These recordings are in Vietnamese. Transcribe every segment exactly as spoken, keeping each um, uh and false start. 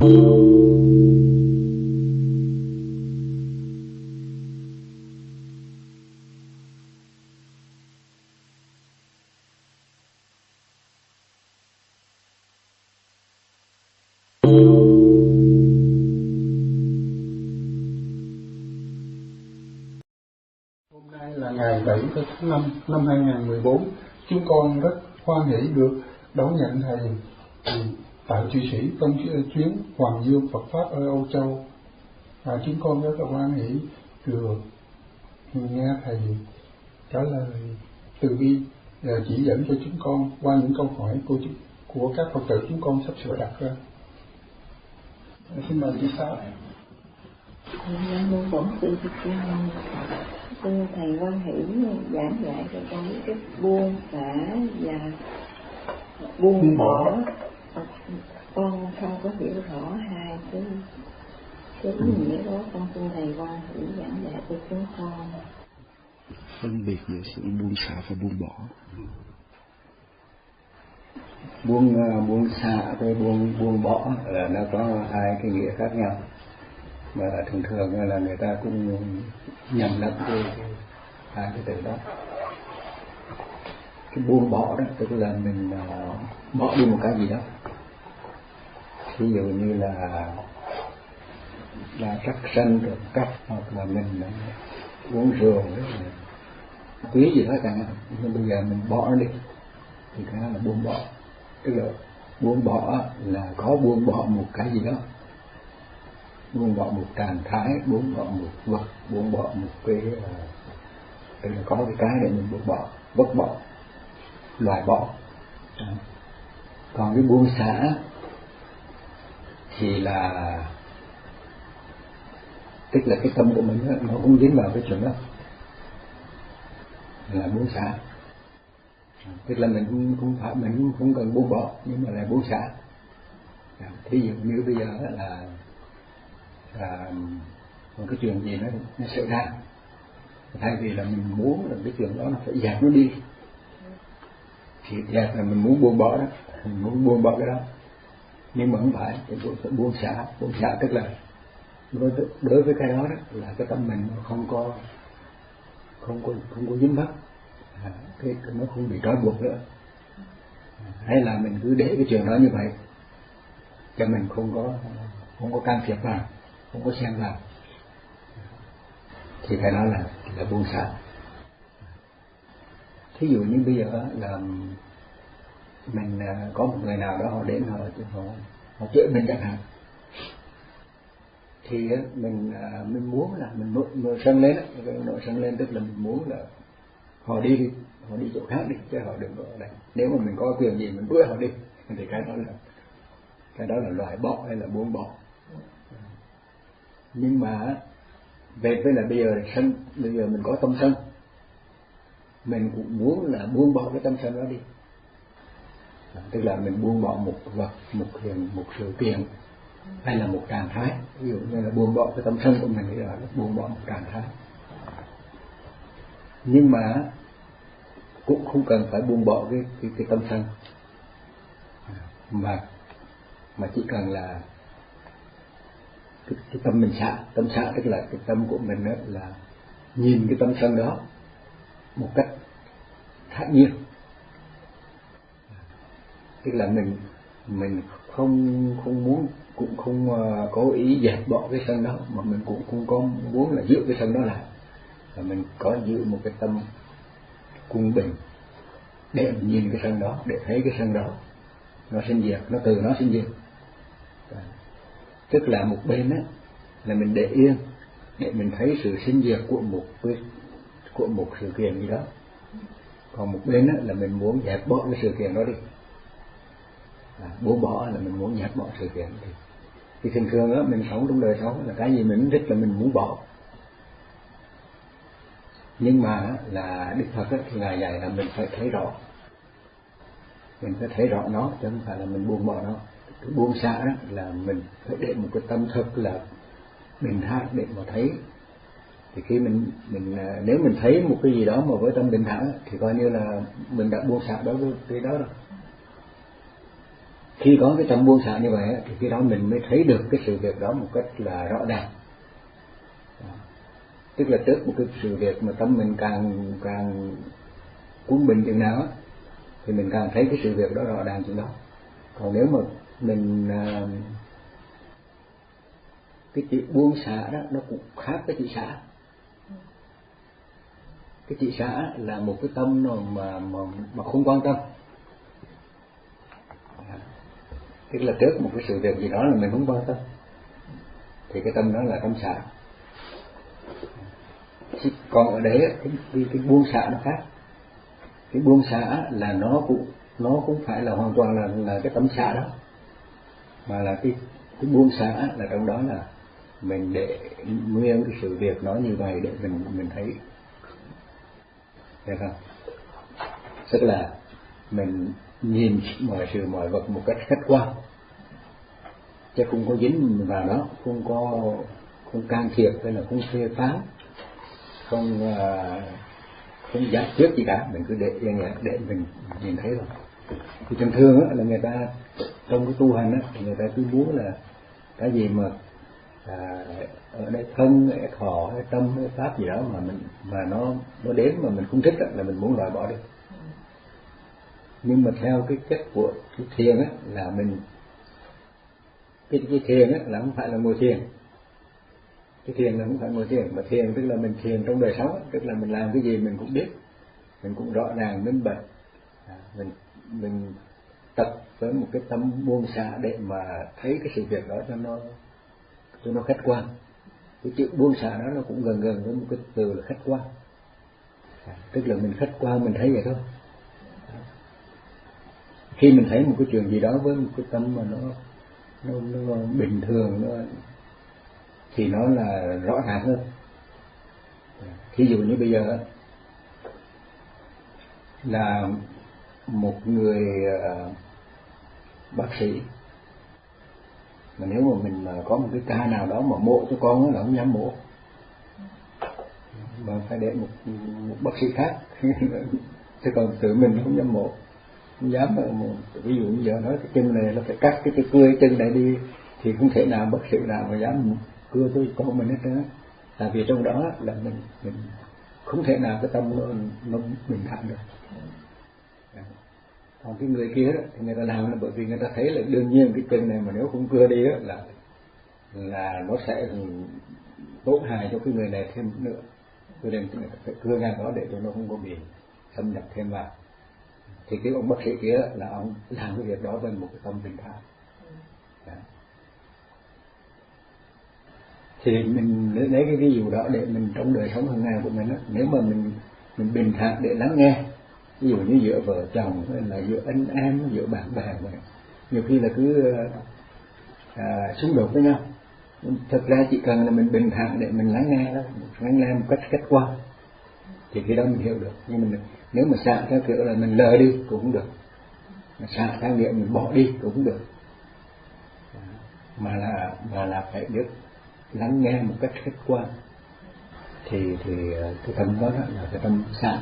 Ngày bảy tháng năm năm hai nghìn không trăm mười bốn, chúng con rất hoan hỷ được đón nhận thầy tại Thụy Sĩ trong chuyến Hoàng Dương Phật Pháp ở Âu Châu. Và chúng con rất là hoan hỷ được nghe thầy trả lời từ bi chỉ dẫn cho chúng con qua những câu hỏi của của các Phật tử chúng con sắp sửa đặt ra. Xin mời chị Sáu. Nam mô Bổn Sư Thích Ca Mâu Ni. Thưa thầy hoan hỷ giảng dạy cho con cái buông xả và buông bỏ. Con không có hiểu rõ hai cái cái ý nghĩa đó, con xin thầy hoan hỷ giảng dạy cho chúng con. Phân biệt giữa sự buông xả và buông bỏ. Buông buông xả với buông buông bỏ là nó có hai cái nghĩa khác nhau, mà thường thường là người ta cũng nhầm lẫn cái hai cái từ đó. Cái buông bỏ đó tức là mình uh, bỏ đi một cái gì đó, ví dụ như là là sắc sân trộm cắp, hoặc là mình uh, uống rượu quý gì đó cả, nhưng bây giờ mình bỏ nó đi thì cái đó là buông bỏ. Tức là buông bỏ là có buông bỏ một cái gì đó, buông bỏ một trạng thái, buông bỏ một vật, buông bỏ một cái tức là có cái cái để mình buông bỏ, vứt bỏ, loại bỏ. Còn cái buông xả thì là tức là cái tâm của mình nó cũng dính vào cái chuyện đó, là buông xả. Tức là mình cũng không phải mình cũng không cần buông bỏ, nhưng mà là buông xả. Thí dụ như bây giờ là là một cái chuyện gì nó nó xảy ra, thay vì là mình muốn là cái chuyện đó nó phải dẹp nó đi, thì dẹp là mình muốn buông bỏ đó, mình muốn buông bỏ cái đó, nhưng mà không phải, thì phải buông xả. Buông xả tức là đối với, đối với cái đó, đó là cái tâm mình không có không có không có dính mắc, à, cái nó không bị trói buộc nữa, hay là mình cứ để cái chuyện đó như vậy, cho mình không có không có can thiệp vào, không có xen vào, thì cái đó là là buông xả. Thí dụ như bây giờ là mình có một người nào đó họ đến họ họ, họ chửi mình chẳng hạn, thì mình mình muốn là mình nổi sân lên, nổi sân lên tức là mình muốn là họ đi đi, họ đi chỗ khác đi, chứ họ đừng có ở đây. Nếu mà mình có quyền gì mình đuổi họ đi, thì cái đó là cái đó là loại bỏ hay là buông bỏ. Nhưng mà về với là bây giờ sân, bây giờ mình có tâm sân, mình cũng muốn là buông bỏ cái tâm sân đó đi, tức là mình buông bỏ một vật, một hiện, một sự kiện, hay là một trạng thái. Ví dụ như là buông bỏ cái tâm sân của mình, thì là buông bỏ một trạng thái. Nhưng mà cũng không cần phải buông bỏ cái cái, cái tâm sân, mà mà chỉ cần là cái, cái tâm mình xả. Tâm xả tức là cái tâm của mình đó là nhìn cái tâm sân đó một cách thản nhiên, tức là mình mình không không muốn, cũng không uh, có ý dẹp bỏ cái sân đó, mà mình cũng không có muốn là giữ cái sân đó lại, và mình có giữ một cái tâm cung bình để mình nhìn cái sân đó, để thấy cái sân đó nó sinh diệt, nó từ nó sinh diệt. Tức là một bên á là mình để yên để mình thấy sự sinh diệt của một của một sự kiện gì đó, còn một bên á là mình muốn dẹp bỏ cái sự kiện đó đi, à, buông bỏ là mình muốn dẹp bỏ sự kiện đi. Thì thường thường á mình sống trong đời sống là cái gì mình thích là mình muốn bỏ, nhưng mà là Đức Phật á, thì Ngài dạy là mình phải thấy rõ, mình phải thấy rõ nó, chứ không phải là mình buông bỏ nó. Cái buông xả đó là mình phải để một cái tâm thật là bình thản để mà thấy. Thì khi mình mình nếu mình thấy một cái gì đó mà với tâm bình thản thì coi như là mình đã buông xả đối với cái đó rồi. khi có cái tâm buông xả như vậy thì khi đó mình mới thấy được cái sự việc đó một cách là rõ ràng. Tức là trước một cái sự việc mà tâm mình càng càng cuốn bình chừng nào thì mình càng thấy cái sự việc đó rõ ràng chừng đó. Còn nếu mà mình cái chữ buông xả đó nó cũng khác cái chữ xả. Cái chữ xả là một cái tâm mà mà mà, mà không quan tâm. Tức là trước một cái sự việc gì đó là mình không quan tâm thì cái tâm đó là tâm xả. Còn ở đấy cái, cái, cái buông xả nó khác. Cái buông xả là nó cũng nó cũng phải là hoàn toàn là là cái tâm xả đó, mà là cái cái buông xả là trong đó là mình để nguyên cái sự việc nó như vậy để mình mình thấy, được không? Tức là mình nhìn mọi sự mọi vật một cách khách quan, chứ không có dính vào đó, không có không can thiệp hay là không phê phán, không uh, không giải quyết gì cả, mình cứ để yên vậy để mình nhìn thấy rồi. Thì thường thường á, là người ta trong cái tu hành á, người ta cứ muốn là cái gì mà à, ở đây thân, hay thọ, hay tâm, hay pháp gì đó mà mình mà nó nó đến mà mình không thích á, là mình muốn loại bỏ đi. Nhưng mà theo cái chất của cái thiền á, là mình cái cái thiền á là không phải là ngồi thiền. Cái thiền là không phải ngồi thiền, mà thiền tức là mình thiền trong đời sống, tức là mình làm cái gì mình cũng biết, mình cũng rõ ràng minh bạch, à, mình mình tập với một cái tâm buông xả để mà thấy cái sự việc đó cho nó cho nó khách quan. Cái chữ buông xả đó nó cũng gần gần với một cái từ là khách quan, à, tức là mình khách quan mình thấy vậy thôi. Khi mình thấy một cái chuyện gì đó với một cái tâm mà nó nó, nó bình thường, nó thì nó là rõ ràng hơn. Thí dụ như bây giờ là một người uh, bác sĩ, mà nếu mà mình mà có một cái ca nào đó mà mổ cho con là không dám mổ, mà phải để một, một bác sĩ khác chứ còn tự mình không dám mổ, không dám. Một, ví dụ như giờ nói cái chân này nó phải cắt cái cái cưa chân này đi thì không thể nào bác sĩ nào mà dám cưa tôi con mình hết trơn. Tại vì trong đó là mình mình không thể nào cái tâm nó, nó bình thản được. Còn cái người kia đó, thì người ta làm là bởi vì người ta thấy là đương nhiên cái chân này mà nếu không cưa đi đó, là là nó sẽ tổn hại cho cái người này thêm nữa, cho nên người ta phải cưa ngang đó để cho nó không có bị xâm nhập thêm vào. Thì cái ông bác sĩ kia là ông làm cái việc đó với một cái tâm bình thản. Đó. Thì mình lấy cái ví dụ đó để mình trong đời sống hàng ngày của mình đó, nếu mà mình mình bình thản để lắng nghe, ví dụ như giữa vợ chồng hay là giữa anh em, giữa bạn bè vậy, nhiều khi là cứ à, xung đột với nhau. Thật ra chỉ cần là mình bình thản để mình lắng nghe đó, lắng nghe một cách khách quan thì khi đó mình hiểu được. Nhưng mình nếu mà xả theo kiểu là mình lờ đi cũng không được, mà xả theo nghĩa mình bỏ đi cũng không được, mà là mà là phải biết lắng nghe một cách khách quan thì thì cái tâm đó là cái tâm xả.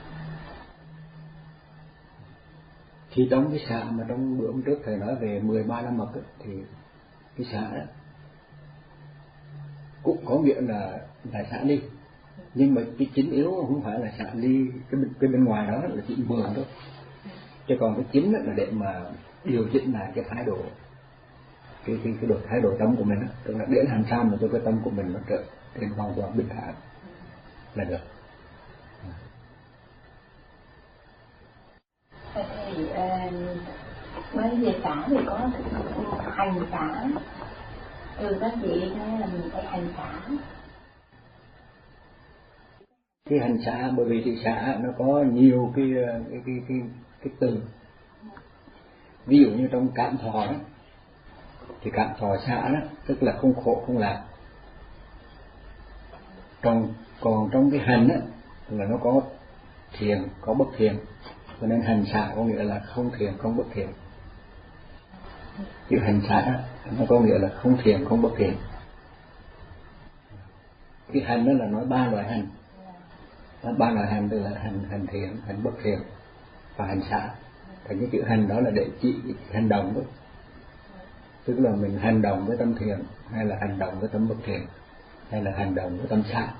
Khi trong cái xả mà trong bữa hôm trước thầy nói về mười ba la mật ấy, thì cái xả đó cũng có nghĩa là là xả ly, nhưng mà cái chính yếu không phải là xả ly cái bên, cái bên ngoài đó là chỉ mượn thôi, chứ còn cái chính là để mà điều chỉnh lại cái thái độ cái cái cái độ thái độ tâm của mình đó, tức là để làm sao mà cho cái tâm của mình nó trở nên hoàn toàn bình thản là được. Thì mấy về xả thì có hành xả, từ các chị nói là mình phải hành xả. Cái hành xả bởi vì cái xả nó có nhiều cái cái cái cái, cái từ. Ví dụ như trong cảm thọ đó, thì cảm thọ xả đó tức là không khổ không lạc. Còn còn trong cái hành đó là nó có thiền có bất thiền, cho nên hành xả có nghĩa là không thiền không bất thiền. Chữ hành xả nó có nghĩa là không thiền không bất thiền. Cái hành đó là nói ba loại hành, ba loại hành tức là hành hành thiền, hành bất thiền và hành xả. Thành cái chữ hành đó là để chỉ hành động đó, tức là mình hành động với tâm thiện hay là hành động với tâm bất thiện hay là hành động với tâm xã.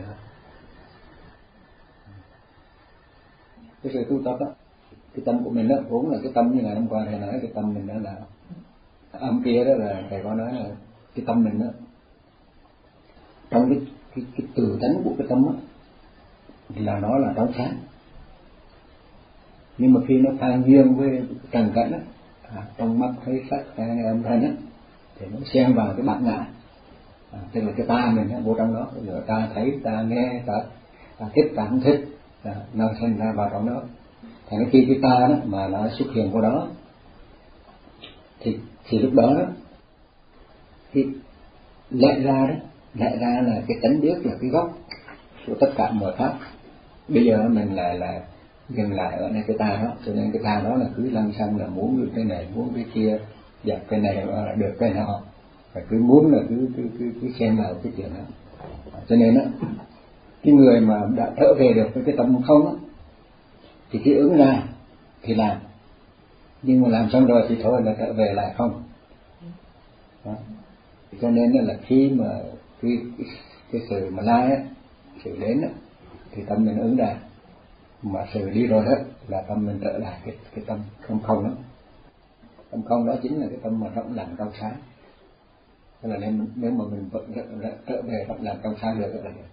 Cái sự tu tập đó, cái tâm của mình đó vốn là cái tâm như ngày hôm qua thầy nói, cái tâm mình đó là âm kia đó, là thầy có nói là cái tâm mình đó trong cái cái, cái từ tánh của cái tâm đó là nó là trong sáng, nhưng mà khi nó phan duyên với trần cảnh đó, à, trong mắt thấy sắc nghe âm thanh đó, thì nó xen vào cái bản ngã, à, tức là cái ta mình đó, vô trong đó, rồi ta thấy ta nghe ta, ta thích ta không thích, à, nó sinh ra vào trong đó. Thành cái khi cái ta đó mà nó xuất hiện vào đó thì thì lúc đó, đó thì lẽ ra đó lẽ ra là cái tánh biết là cái gốc của tất cả mọi pháp. Bây giờ mình lại là dừng lại ở đây cái ta đó, cho nên cái ta đó là cứ lăng xăng là muốn được cái này muốn cái kia, dẹp cái này là được cái nào, và cứ muốn là cứ cứ cứ, cứ xem vào cái chuyện đó. Cho nên đó, cái người mà đã trở về được với cái tâm không đó, thì khi ứng ra thì làm, nhưng mà làm xong rồi thì thôi là trở về lại không đó. Cho nên là khi mà cái, cái, cái sự mà lai á, sự đến á, thì tâm mình ứng ra, mà sự đi rồi hết là tâm mình trở lại cái, cái tâm không không đó. Tâm không đó chính là cái tâm mà rộng lặng trong sáng. Thế là nên nếu mà mình vẫn trở về rộng lặng trong sáng được là được.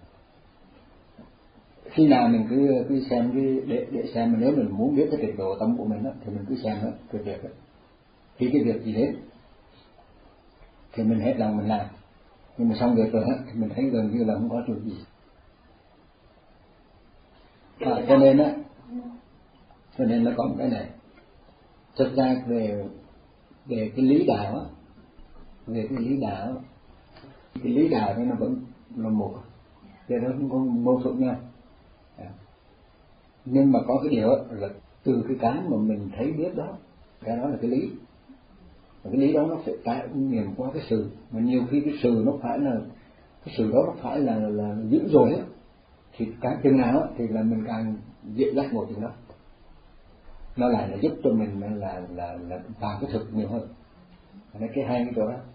Khi nào mình cứ cứ xem cái để để xem, mà nếu mình muốn biết cái trình độ tâm của mình đó, thì mình cứ xem đó cái việc đó. Khi cái việc gì đến thì mình hết lòng mình làm, nhưng mà xong việc rồi đó, thì mình thấy gần như là không có chuyện gì. À, cho nên á, cho nên nó có một cái này. Thực ra về về cái lý đạo á, về cái lý đạo, cái lý đạo thì nó vẫn là một, cho nó không có mâu thuẫn nhau. À. Nhưng mà có cái điều đó, là từ cái cái mà mình thấy biết đó, cái đó là cái lý. Và cái lý đó nó phải trải nghiệm qua cái sự, mà nhiều khi cái sự nó phải là cái sự đó nó phải là là dữ dội á, thì càng chừng nào á, thì là mình càng dễ giác ngộ chừng đó. Nó lại là giúp cho mình là là là vào cái thực nhiều hơn. Nên cái hai cái chỗ đó.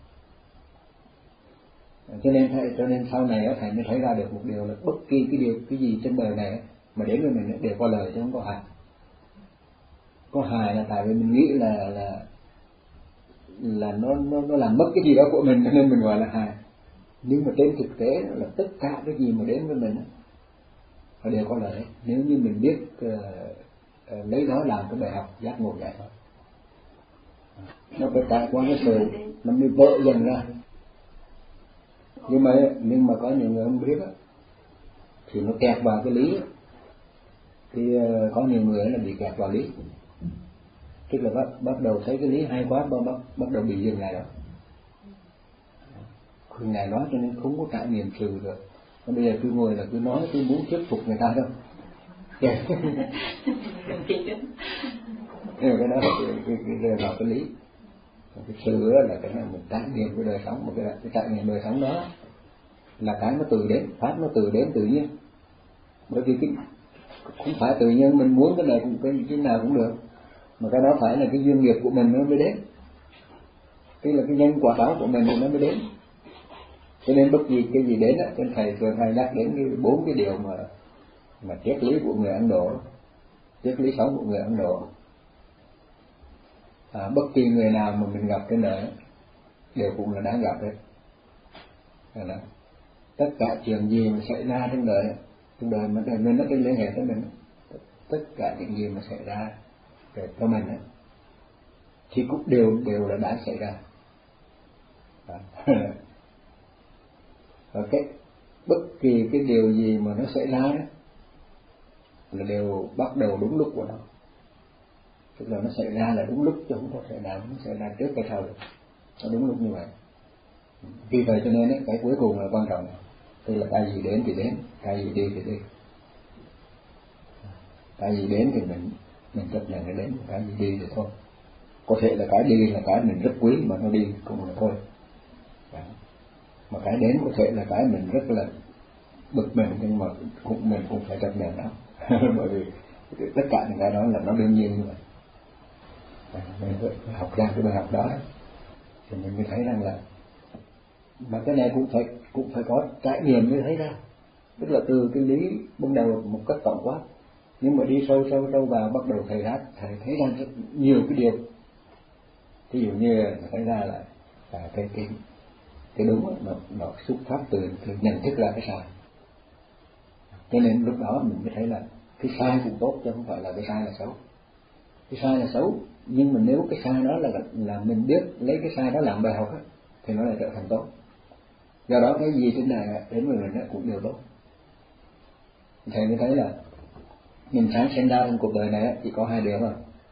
Cho nên thầy, cho nên sau này á, thầy mới thấy ra được một điều là bất kỳ cái điều cái gì trên đời này mà đến với mình đều có lời chứ không có hại. Có hại là tại vì mình nghĩ là là là nó nó nó làm mất cái gì đó của mình, nên mình gọi là hại. Nhưng mà trên thực tế là tất cả cái gì mà đến với mình nó đều có lợi, nếu như mình biết uh, uh, lấy đó làm cái bài học giác ngộ giải thoát. Nó phải trải qua cái sự nó mới vỡ dần ra. Nhưng mà nhưng mà có nhiều người không biết á, thì nó kẹt vào cái lý, thì uh, có nhiều người là bị kẹt vào lý, tức là bắt bắt đầu thấy cái lý hay quá, bắt bắt, bắt đầu bị dừng lại đó. Khi Ngài nói cho nên không có trải nghiệm sự được. Còn bây giờ cứ ngồi là cứ nói, cứ muốn thuyết phục người ta đâu. Yeah. Nhưng mà cái đó là cái, cái, cái rơi vào cái lý. Còn cái sự đó là cái này mình trải nghiệm cái đời sống, một cái, cái trải nghiệm đời sống đó là cái nó từ đến, pháp nó từ đến tự nhiên. Bởi vì cái không phải tự nhiên mình muốn cái này cũng cái, cái nào cũng được, mà cái đó phải là cái duyên nghiệp của mình nó mới đến. Tức là cái nhân quả báo của mình thì nó mới đến. Cho nên bất kỳ cái gì đến á, trên thầy thường hay nhắc đến cái bốn cái điều mà mà triết lý của người Ấn Độ, triết lý sống của người Ấn Độ. À, bất kỳ người nào mà mình gặp trên đời đều cũng là đáng gặp đấy. Đó. Tất cả chuyện gì mà xảy ra trên đời, trên đời mà đời mình nó liên hệ tới mình, tất cả những gì mà xảy ra về cho mình ấy, thì cũng đều đều là đã xảy ra. Và cái bất kỳ cái điều gì mà nó xảy ra đó là đều bắt đầu đúng lúc của nó, tức là nó xảy ra là đúng lúc chứ không có xảy ra nó xảy ra trước cái sau được, nó đúng lúc như vậy. Vì vậy cho nên ấy, cái cuối cùng là quan trọng, tức là cái gì đến thì đến, cái gì đi thì đi. Cái gì đến thì mình mình chấp nhận cái đến, cái gì đi thì thôi. Có thể là cái đi là cái mình rất quý mà nó đi cũng là thôi. Đó. Mà cái đến có thể là cái mình rất là bực mình, nhưng mà cũng mình cũng phải chấp nhận đó. Bởi vì tất cả những cái đó là nó đương nhiên như vậy. Mình phải học ra cái bài học đó. thì mình mới thấy rằng là mà cái này cũng phải cũng phải có trải nghiệm mới thấy ra. Tức là từ cái lý ban đầu một cách tổng quát, nhưng mà đi sâu sâu sâu vào bắt đầu thầy ra thầy thấy ra rất nhiều cái điều. Ví dụ như thấy ra là, là cái cái cái đúng nó, nó xuất phát từ, từ nhận thức ra cái sai. Cho nên lúc đó mình mới thấy là cái sai cũng tốt chứ không phải là cái sai là xấu. Cái sai là xấu, nhưng mà nếu cái sai đó là là mình biết lấy cái sai đó làm bài học á, thì nó lại trở thành tốt. Do đó cái gì trên này đến với mình cũng đều tốt. Thầy mới thấy là mình sáng sinh ra trong cuộc đời này chỉ có hai điều thôi.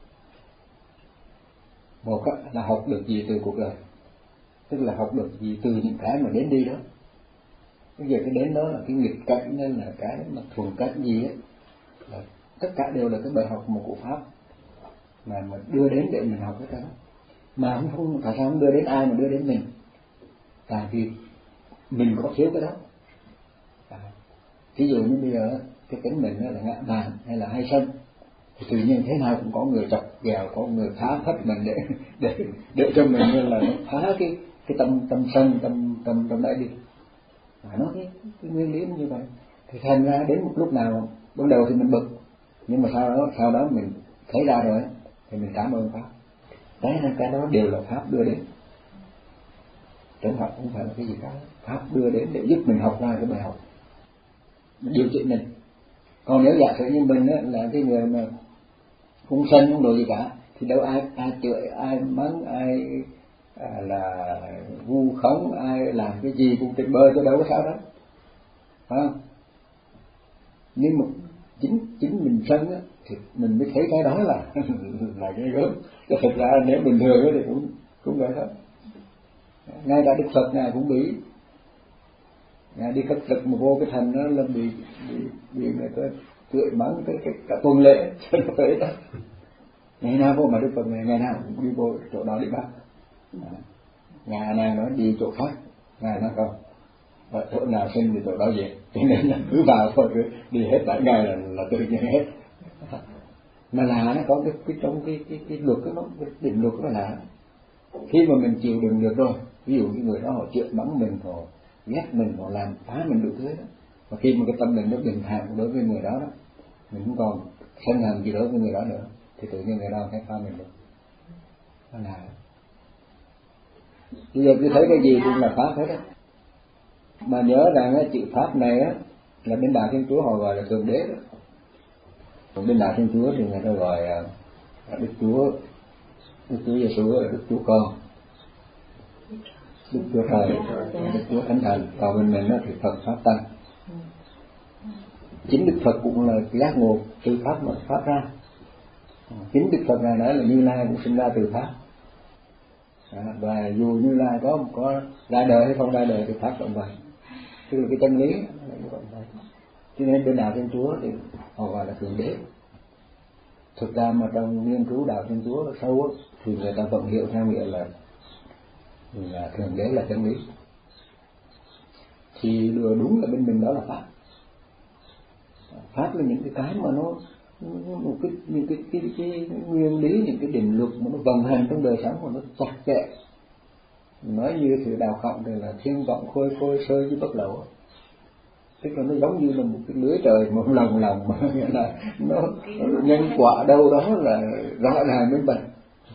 Một là học được gì từ cuộc đời, tức là học được gì từ những cái mà đến đi đó. Bây giờ cái đến đó là cái nghịch cảnh nên là cái mà thuần cảnh gì ấy, là tất cả đều là cái bài học một của pháp mà mà đưa đến để mình học cái đó. Mà không không tại sao không đưa đến ai mà đưa đến mình? Tại vì mình có thiếu cái đó. À, ví dụ như bây giờ cái tính mình là ngã mạn hay là hay sân, thì tự nhiên thế nào cũng có người chọc ghẹo, có người phá phách mình để để để cho mình như là phá cái cái tâm tâm sân tâm tâm tâm đấy đi. À, nó cái, cái nguyên lý như vậy. Thì thành ra đến một lúc nào ban đầu thì mình bực, nhưng mà sau đó sau đó mình thấy ra rồi thì mình cảm ơn pháp. Đấy là cái đó đều là pháp đưa đến. Chẳng học không phải là cái gì cả, pháp đưa đến để giúp mình học ra cái bài học, điều chỉnh mình. Còn nếu giả sử như mình á, là cái người mà không sân không đồ gì cả, thì đâu ai ai chửi, ai mắng, ai à, là vu khống, ai làm cái gì cũng tuyệt vời, cho đâu có sao đó, phải không? Nhưng mà chính chính mình sân á, thì mình mới thấy cái đó là là cái gớm. Chứ thật ra nếu bình thường thì cũng cũng vậy thôi. Ngay cả Đức Phật này cũng bị, ngài đi khất thực mà vô cái thành đó là bị bị bị người ta tưởi mắng cái cái cả tuần lễ cho nó tới đó. Ngày nào vô mà Đức Phật này ngày nào cũng đi vô chỗ đó đi bắt. Ngày nào nói đi chỗ khác, ngày nào không. Và chỗ nào sinh thì chỗ đó về, cho nên là cứ vào thôi, cứ đi hết bảy ngày là là tự nhiên hết. Mà là nó có cái cái trong cái cái cái luật đó, cái định luật đó là khi mà mình chịu đựng được rồi, ví dụ như người đó họ chửi mắng mình, họ ghét mình, họ làm phá mình đủ thứ đó, và khi mà cái tâm mình nó bình thản đối với người đó đó, mình không còn sân hận gì đối với người đó nữa, thì tự nhiên người đó sẽ phá mình được. Đó là bây giờ cứ thấy cái gì cũng là pháp hết á. Mà nhớ rằng á, chữ pháp này á là bên Đạo Thiên Chúa họ gọi là Thượng Đế đó. Còn bên Đạo Thiên Chúa thì người ta gọi là Đức Chúa, Đức Chúa Giêsu là Đức Chúa Con, Đức Chúa Trời, Đức Chúa Thánh Thần. Còn bên mình đó thì Phật Pháp Tăng. Chính Đức Phật cũng là giác ngộ từ pháp mà phát ra. Chính Đức Phật này nói là Như Lai cũng sinh ra từ pháp. À, và dù Như Lai có có ra đời hay không ra đời thì pháp cũng vậy, tức là cái chân lý là như vậy. Cho nên bên Đạo Thiên Chúa thì họ gọi là Thượng Đế. Thực ra mà trong nghiên cứu Đạo Thiên Chúa sâu á, thì người ta vẫn hiểu theo nghĩa là là Thượng Đế là chân lý. Thì điều đúng là bên mình đó là pháp. Pháp là những cái cái mà nó một cái những cái cái, cái, cái nguyên lý, những cái định luật mà nó vận hành trong đời sống của nó chặt chẽ. Nói như sự đào khổng thì là thiên vọng khôi khôi sơ với bất lậu, tức là nó giống như là một cái lưới trời một lòng lòng mà nghĩa là nó, nó nhân quả đâu đó là rõ ràng minh bạch.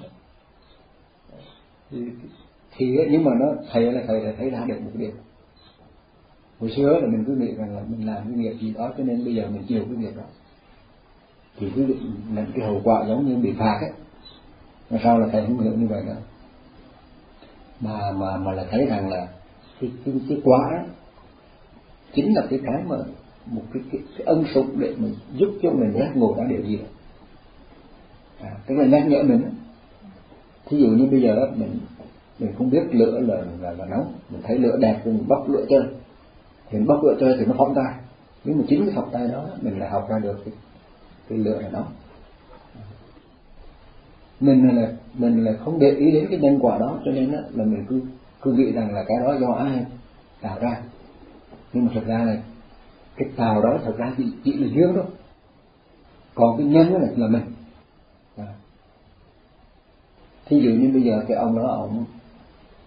Thì, thì nhưng mà nó thầy là thầy là thấy ra được một điều. Hồi xưa là mình cứ nghĩ rằng là mình làm cái nghiệp gì đó cho nên bây giờ mình chịu cái nghiệp đó, thì cứ làm cái hậu quả giống như bị phạt ấy. Mà sao là thầy không hiểu như vậy nữa, mà mà mà là thấy rằng là cái cái, cái quả đó chính là cái cái mà một cái cái, cái ân sủng để mình giúp cho mình giác ngộ ra điều gì đó. À, tức là nhắc nhở mình. Thí dụ như bây giờ đó, mình mình không biết lửa là là, là nóng, mình thấy lửa đẹp thì mình bóc lửa chơi, thì mình bóc lửa chơi thì nó phóng tay, nhưng mà chính cái phóng tay đó mình lại học ra được cái, cái lửa là nóng. Mình là mình là không để ý đến cái nhân quả đó, cho nên là mình cứ cứ nghĩ rằng là cái đó do ai tạo ra, nhưng mà thật ra là cái tạo đó thật ra chỉ, chỉ là duyên thôi, còn cái nhân đó là, là mình. À. Thí dụ như bây giờ cái ông đó ông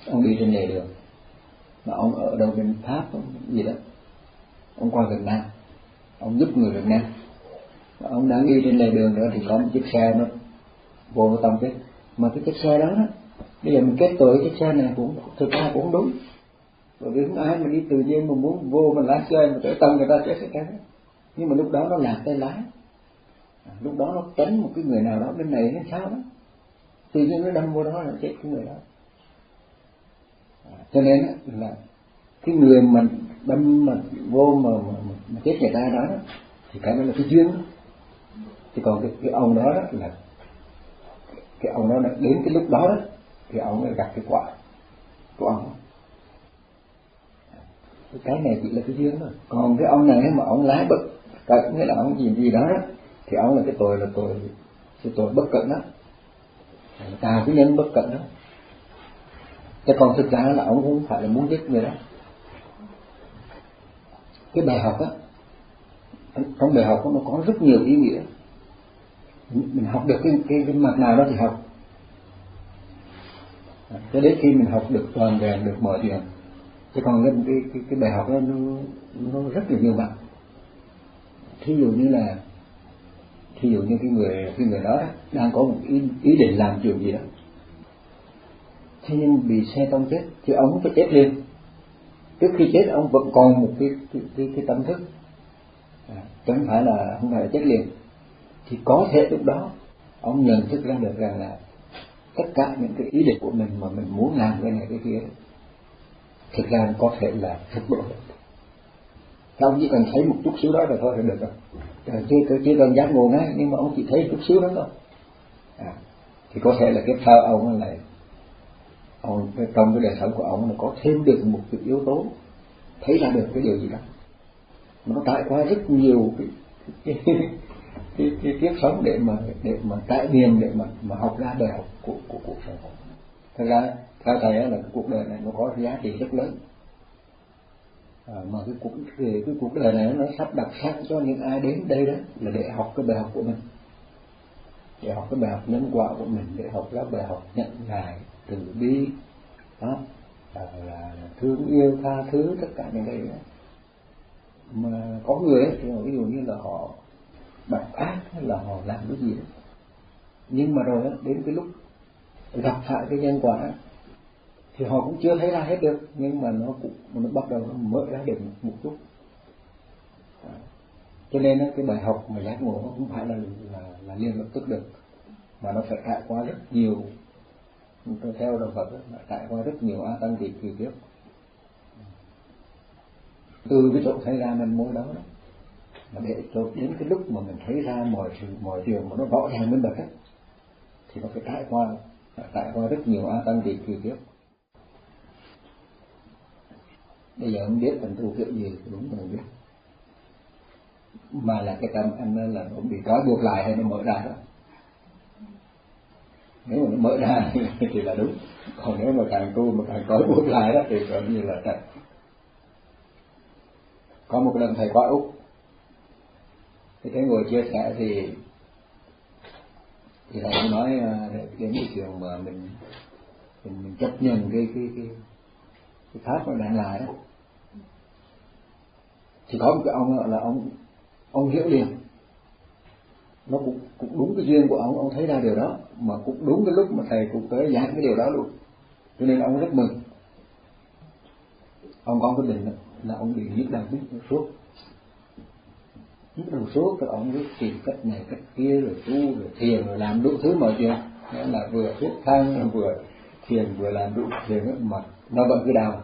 ông đi trên lề đường, mà ông ở đâu bên Pháp gì đó, ông qua Việt Nam, ông giúp người Việt Nam, mà ông đang đi trên lề đường nữa thì có một chiếc xe nó vô nó tông chết. Mà cái chiếc xe đó đó, bây giờ mình kết tội chiếc xe này cũng thực ra cũng không đúng, bởi vì không ai mà đi tự nhiên mà muốn vô mình lái xe mà tới tông người ta chết cái đó. Nhưng mà lúc đó nó lạc tay lái, lúc đó nó tránh một cái người nào đó bên này hay sao đó, tự nhiên nó đâm vô đó là chết cái người đó. Cho nên là cái người mà đâm mà vô mà, mà, mà chết người ta đó, thì cái đó là cái duyên đó. Thì còn cái, cái ông đó, đó là cái ông đó đến cái lúc đó, đó thì ông gặp cái quả của ông. Cái này chỉ là cái duyên thôi. Còn cái ông này mà ông lái bất cẩn, nghĩa là ông gì gì đó, đó thì ông là cái tội là tội cái tội bất cẩn đó, tạo cái nhân bất cẩn đó. Chứ còn thực ra là ông không phải là muốn giết người đó. Cái bài học á, trong bài học nó có rất nhiều ý nghĩa. Mình học được cái, cái, cái mặt nào đó thì học, cho đến khi mình học được toàn vẹn, được mọi chuyện. Chứ còn cái, cái, cái bài học đó nó, nó rất là nhiều mặt. Thí dụ như là thí dụ như cái người cái người đó đang có một ý, ý định làm chuyện gì đó, thế nhưng bị xe tông chết thì ông không phải chết liền. Trước khi chết ông vẫn còn một cái cái cái, cái tâm thức, à, chẳng phải là không phải là chết liền. Thì có thể lúc đó ông nhận thức ra được rằng là tất cả những cái ý định của mình mà mình muốn làm cái này cái kia, thực ra có thể là thất bại. Ông chỉ cần thấy một chút xíu đó là thôi là được rồi, chưa chưa cần giác ngộ ngay, nhưng mà ông chỉ thấy chút xíu đó thôi, à, thì có thể là cái thơ ông này, ông trong cái đời sống của ông nó có thêm được một cái yếu tố thấy ra được cái điều gì đó. Nó trải qua rất nhiều cái cái, cái, cái, cái kiếp sống để mà để mà trải nghiệm, để mà mà học ra bài học của của cuộc sống. Thật ra theo thầy là cái cuộc đời này nó có giá trị rất lớn, à, mà cái cuộc cái, cái cuộc đời này nó sắp đặt sẵn cho những ai đến đây đó là để học cái bài học của mình, để học cái bài học nhân quả của mình, để học ra bài học nhận ngại, từ bi đó, là, là thương yêu, tha thứ, tất cả những cái đó. Mà có người ấy, thì ví dụ như là họ độc ác hay là họ làm cái gì đó, nhưng mà rồi đến cái lúc gặp phải cái nhân quả thì họ cũng chưa thấy ra hết được, nhưng mà nó cũng nó bắt đầu nó mở ra được một chút. À, cho nên đó, cái bài học mà giác ngộ nó không phải là là, là liền lập tức được, mà nó phải trải qua rất nhiều, theo đạo Phật nó trải qua rất nhiều a tăng kỳ kỳ kiếp, từ cái chỗ thấy ra mình mối đó, đó mà để cho đến cái lúc mà mình thấy ra mọi sự mọi điều mà nó rõ ràng minh bạch ấy, thì nó phải trải qua trải qua rất nhiều a tăng kỳ kỳ kiếp. Bây giờ không biết mình tu kiểu gì thì đúng mình biết, mà là cái tâm anh là nó bị trói buộc lại hay nó mở ra đó. Nếu mà nó mở ra thì là đúng, còn nếu mà càng tu mà càng trói buộc lại đó thì coi như là thật. Có một lần thầy qua Úc thì thấy ngồi chia sẻ thì thì thầy nói đến cái chuyện mà mình mình, mình chấp nhận cái cái cái cái pháp mà đang lại đó, thì có một cái ông là ông ông hiểu liền, nó cũng cũng đúng cái duyên của ông, ông thấy ra điều đó, mà cũng đúng cái lúc mà thầy cũng tới giảng cái điều đó luôn, cho nên ông rất mừng. Ông có cái định là ông bị nhức đầu nhức suốt, nhức đầu suốt rồi ông biết tìm cách này cách kia, rồi tu rồi thiền rồi làm đủ thứ mọi chuyện, nghĩa là vừa thuốc thang vừa thiền vừa làm đủ thiền, mà nó vẫn cứ đau.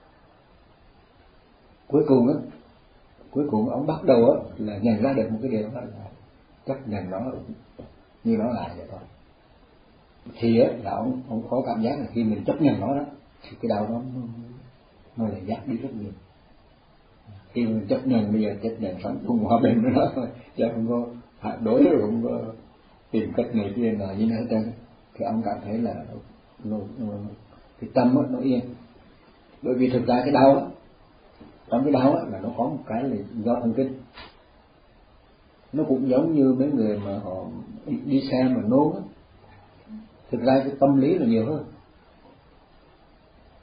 Cuối cùng á, cuối cùng ông bắt đầu á là nhận ra được một cái điều đó là chấp nhận nó như nó là vậy thôi. Thì á là ông ông có cảm giác là khi mình chấp nhận nó đó thì cái đau nó nó, nó lại giác đi rất nhiều. Khi mình chấp nhận, bây giờ chấp nhận sống cùng hòa bình với nó thôi, chứ không có phản đối rồi không có tìm cách này kia là như thế trơn, thì ông cảm thấy là nó, nó, cái tâm á nó yên. Bởi vì thực ra cái đau á, trong cái đau á là nó có một cái là do thần kinh. Nó cũng giống như mấy người mà họ đi, đi xe mà nôn á, thực ra cái tâm lý là nhiều hơn.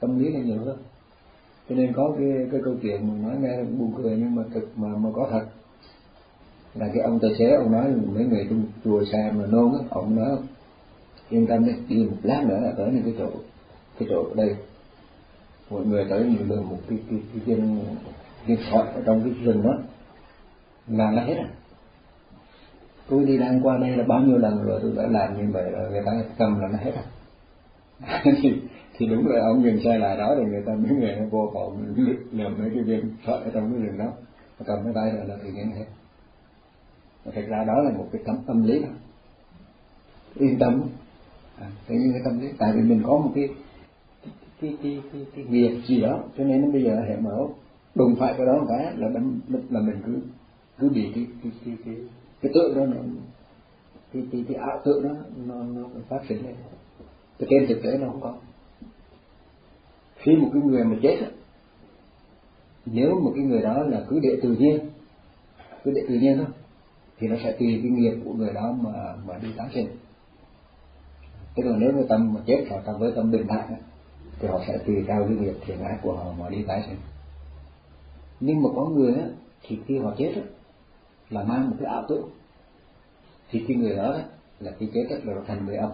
tâm lý là nhiều hơn. Cho nên có cái cái câu chuyện mình nói nghe buồn cười nhưng mà thực mà mà có thật, là cái ông tài xế ông nói mấy người trong chùa xe mà nôn á, ông nói yên tâm đi, đi một lát nữa là tới những cái chỗ cái chỗ ở đây mọi người tới nhiều đường một cái cái cái viên viên thoại ở trong cái rừng đó làm là hết à. Tôi đi đang qua đây là bao nhiêu lần rồi, tôi đã làm như vậy là người ta cầm là nó hết à. thì, thì đúng là ông dừng xe lại đó thì người ta mấy người nó vô phòng làm mấy cái viên thoại ở trong cái rừng đó, nó cầm cái tay là là tự nhiên hết. Thật ra đó là một cái tâm tâm lý đó, yên tâm. À, tự nhiên cái tâm lý, tại vì mình có một cái cái cái cái, cái nghiệp gì đó, cho nên bây giờ hệ mở đùng phải cái đó một cái là mình là mình cứ cứ bị cái cái cái cái cái tượng đó nó cái cái cái ảo tượng đó nó nó phát sinh lên, cái trên thực tế nó không có. Khi một cái người mà chết, nếu một cái người đó là cứ để tự nhiên, cứ để tự nhiên thôi, thì nó sẽ tùy cái nghiệp của người đó mà mà đi tái sinh. Tức là nếu người tâm mà chết họ tâm với tâm bình thản thì họ sẽ tùy theo cái nghiệp thiện ác của họ mà đi tái sinh. Nhưng mà có người á, thì khi họ chết á, là mang một cái ảo tưởng, thì cái người đó, đó là khi chết á, là nó thành người âm.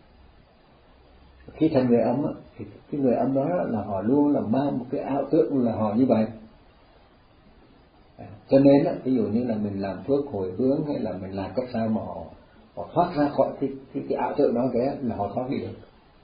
Khi thành người âm á, thì cái người âm đó là họ luôn là mang một cái ảo tưởng là họ như vậy. À, cho nên á, ví dụ như là mình làm phước hồi hướng hay là mình làm cách sao mà họ, họ thoát ra khỏi cái, cái, cái ảo tưởng đó cái là họ thoát đi được.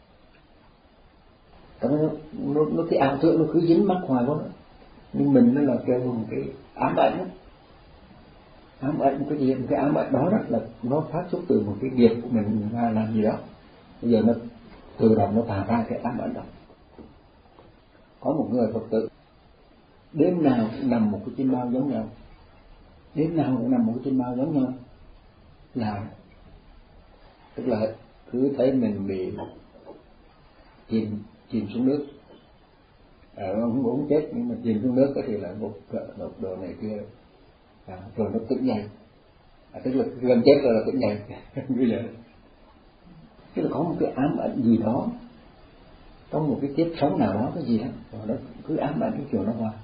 Nó, nó, nó cái ảo tưởng nó cứ dính mắc hoài quá đó. Nhưng mình nó là kêu một cái ám ảnh đó. Ám ảnh một cái gì, một cái ám ảnh đó, đó là nó phát xuất từ một cái nghiệp của mình làm gì đó. Bây giờ nó tự động nó tạo ra cái ám ảnh đó. Có một người Phật tử đêm nào cũng nằm một cái chim bao giống nhau, đêm nào cũng nằm một cái chim bao giống nhau, là tức là cứ thấy mình bị chìm chìm xuống nước, à, không muốn chết nhưng mà chìm xuống nước thì là một một đồ này kia, à, rồi nó tỉnh dậy, à, tức là gần chết rồi là tỉnh dậy như vậy. Tức là có một cái ám ảnh gì đó trong một cái kiếp sống nào đó, cái gì đó, rồi nó cứ ám ảnh cái kiểu nó hoài.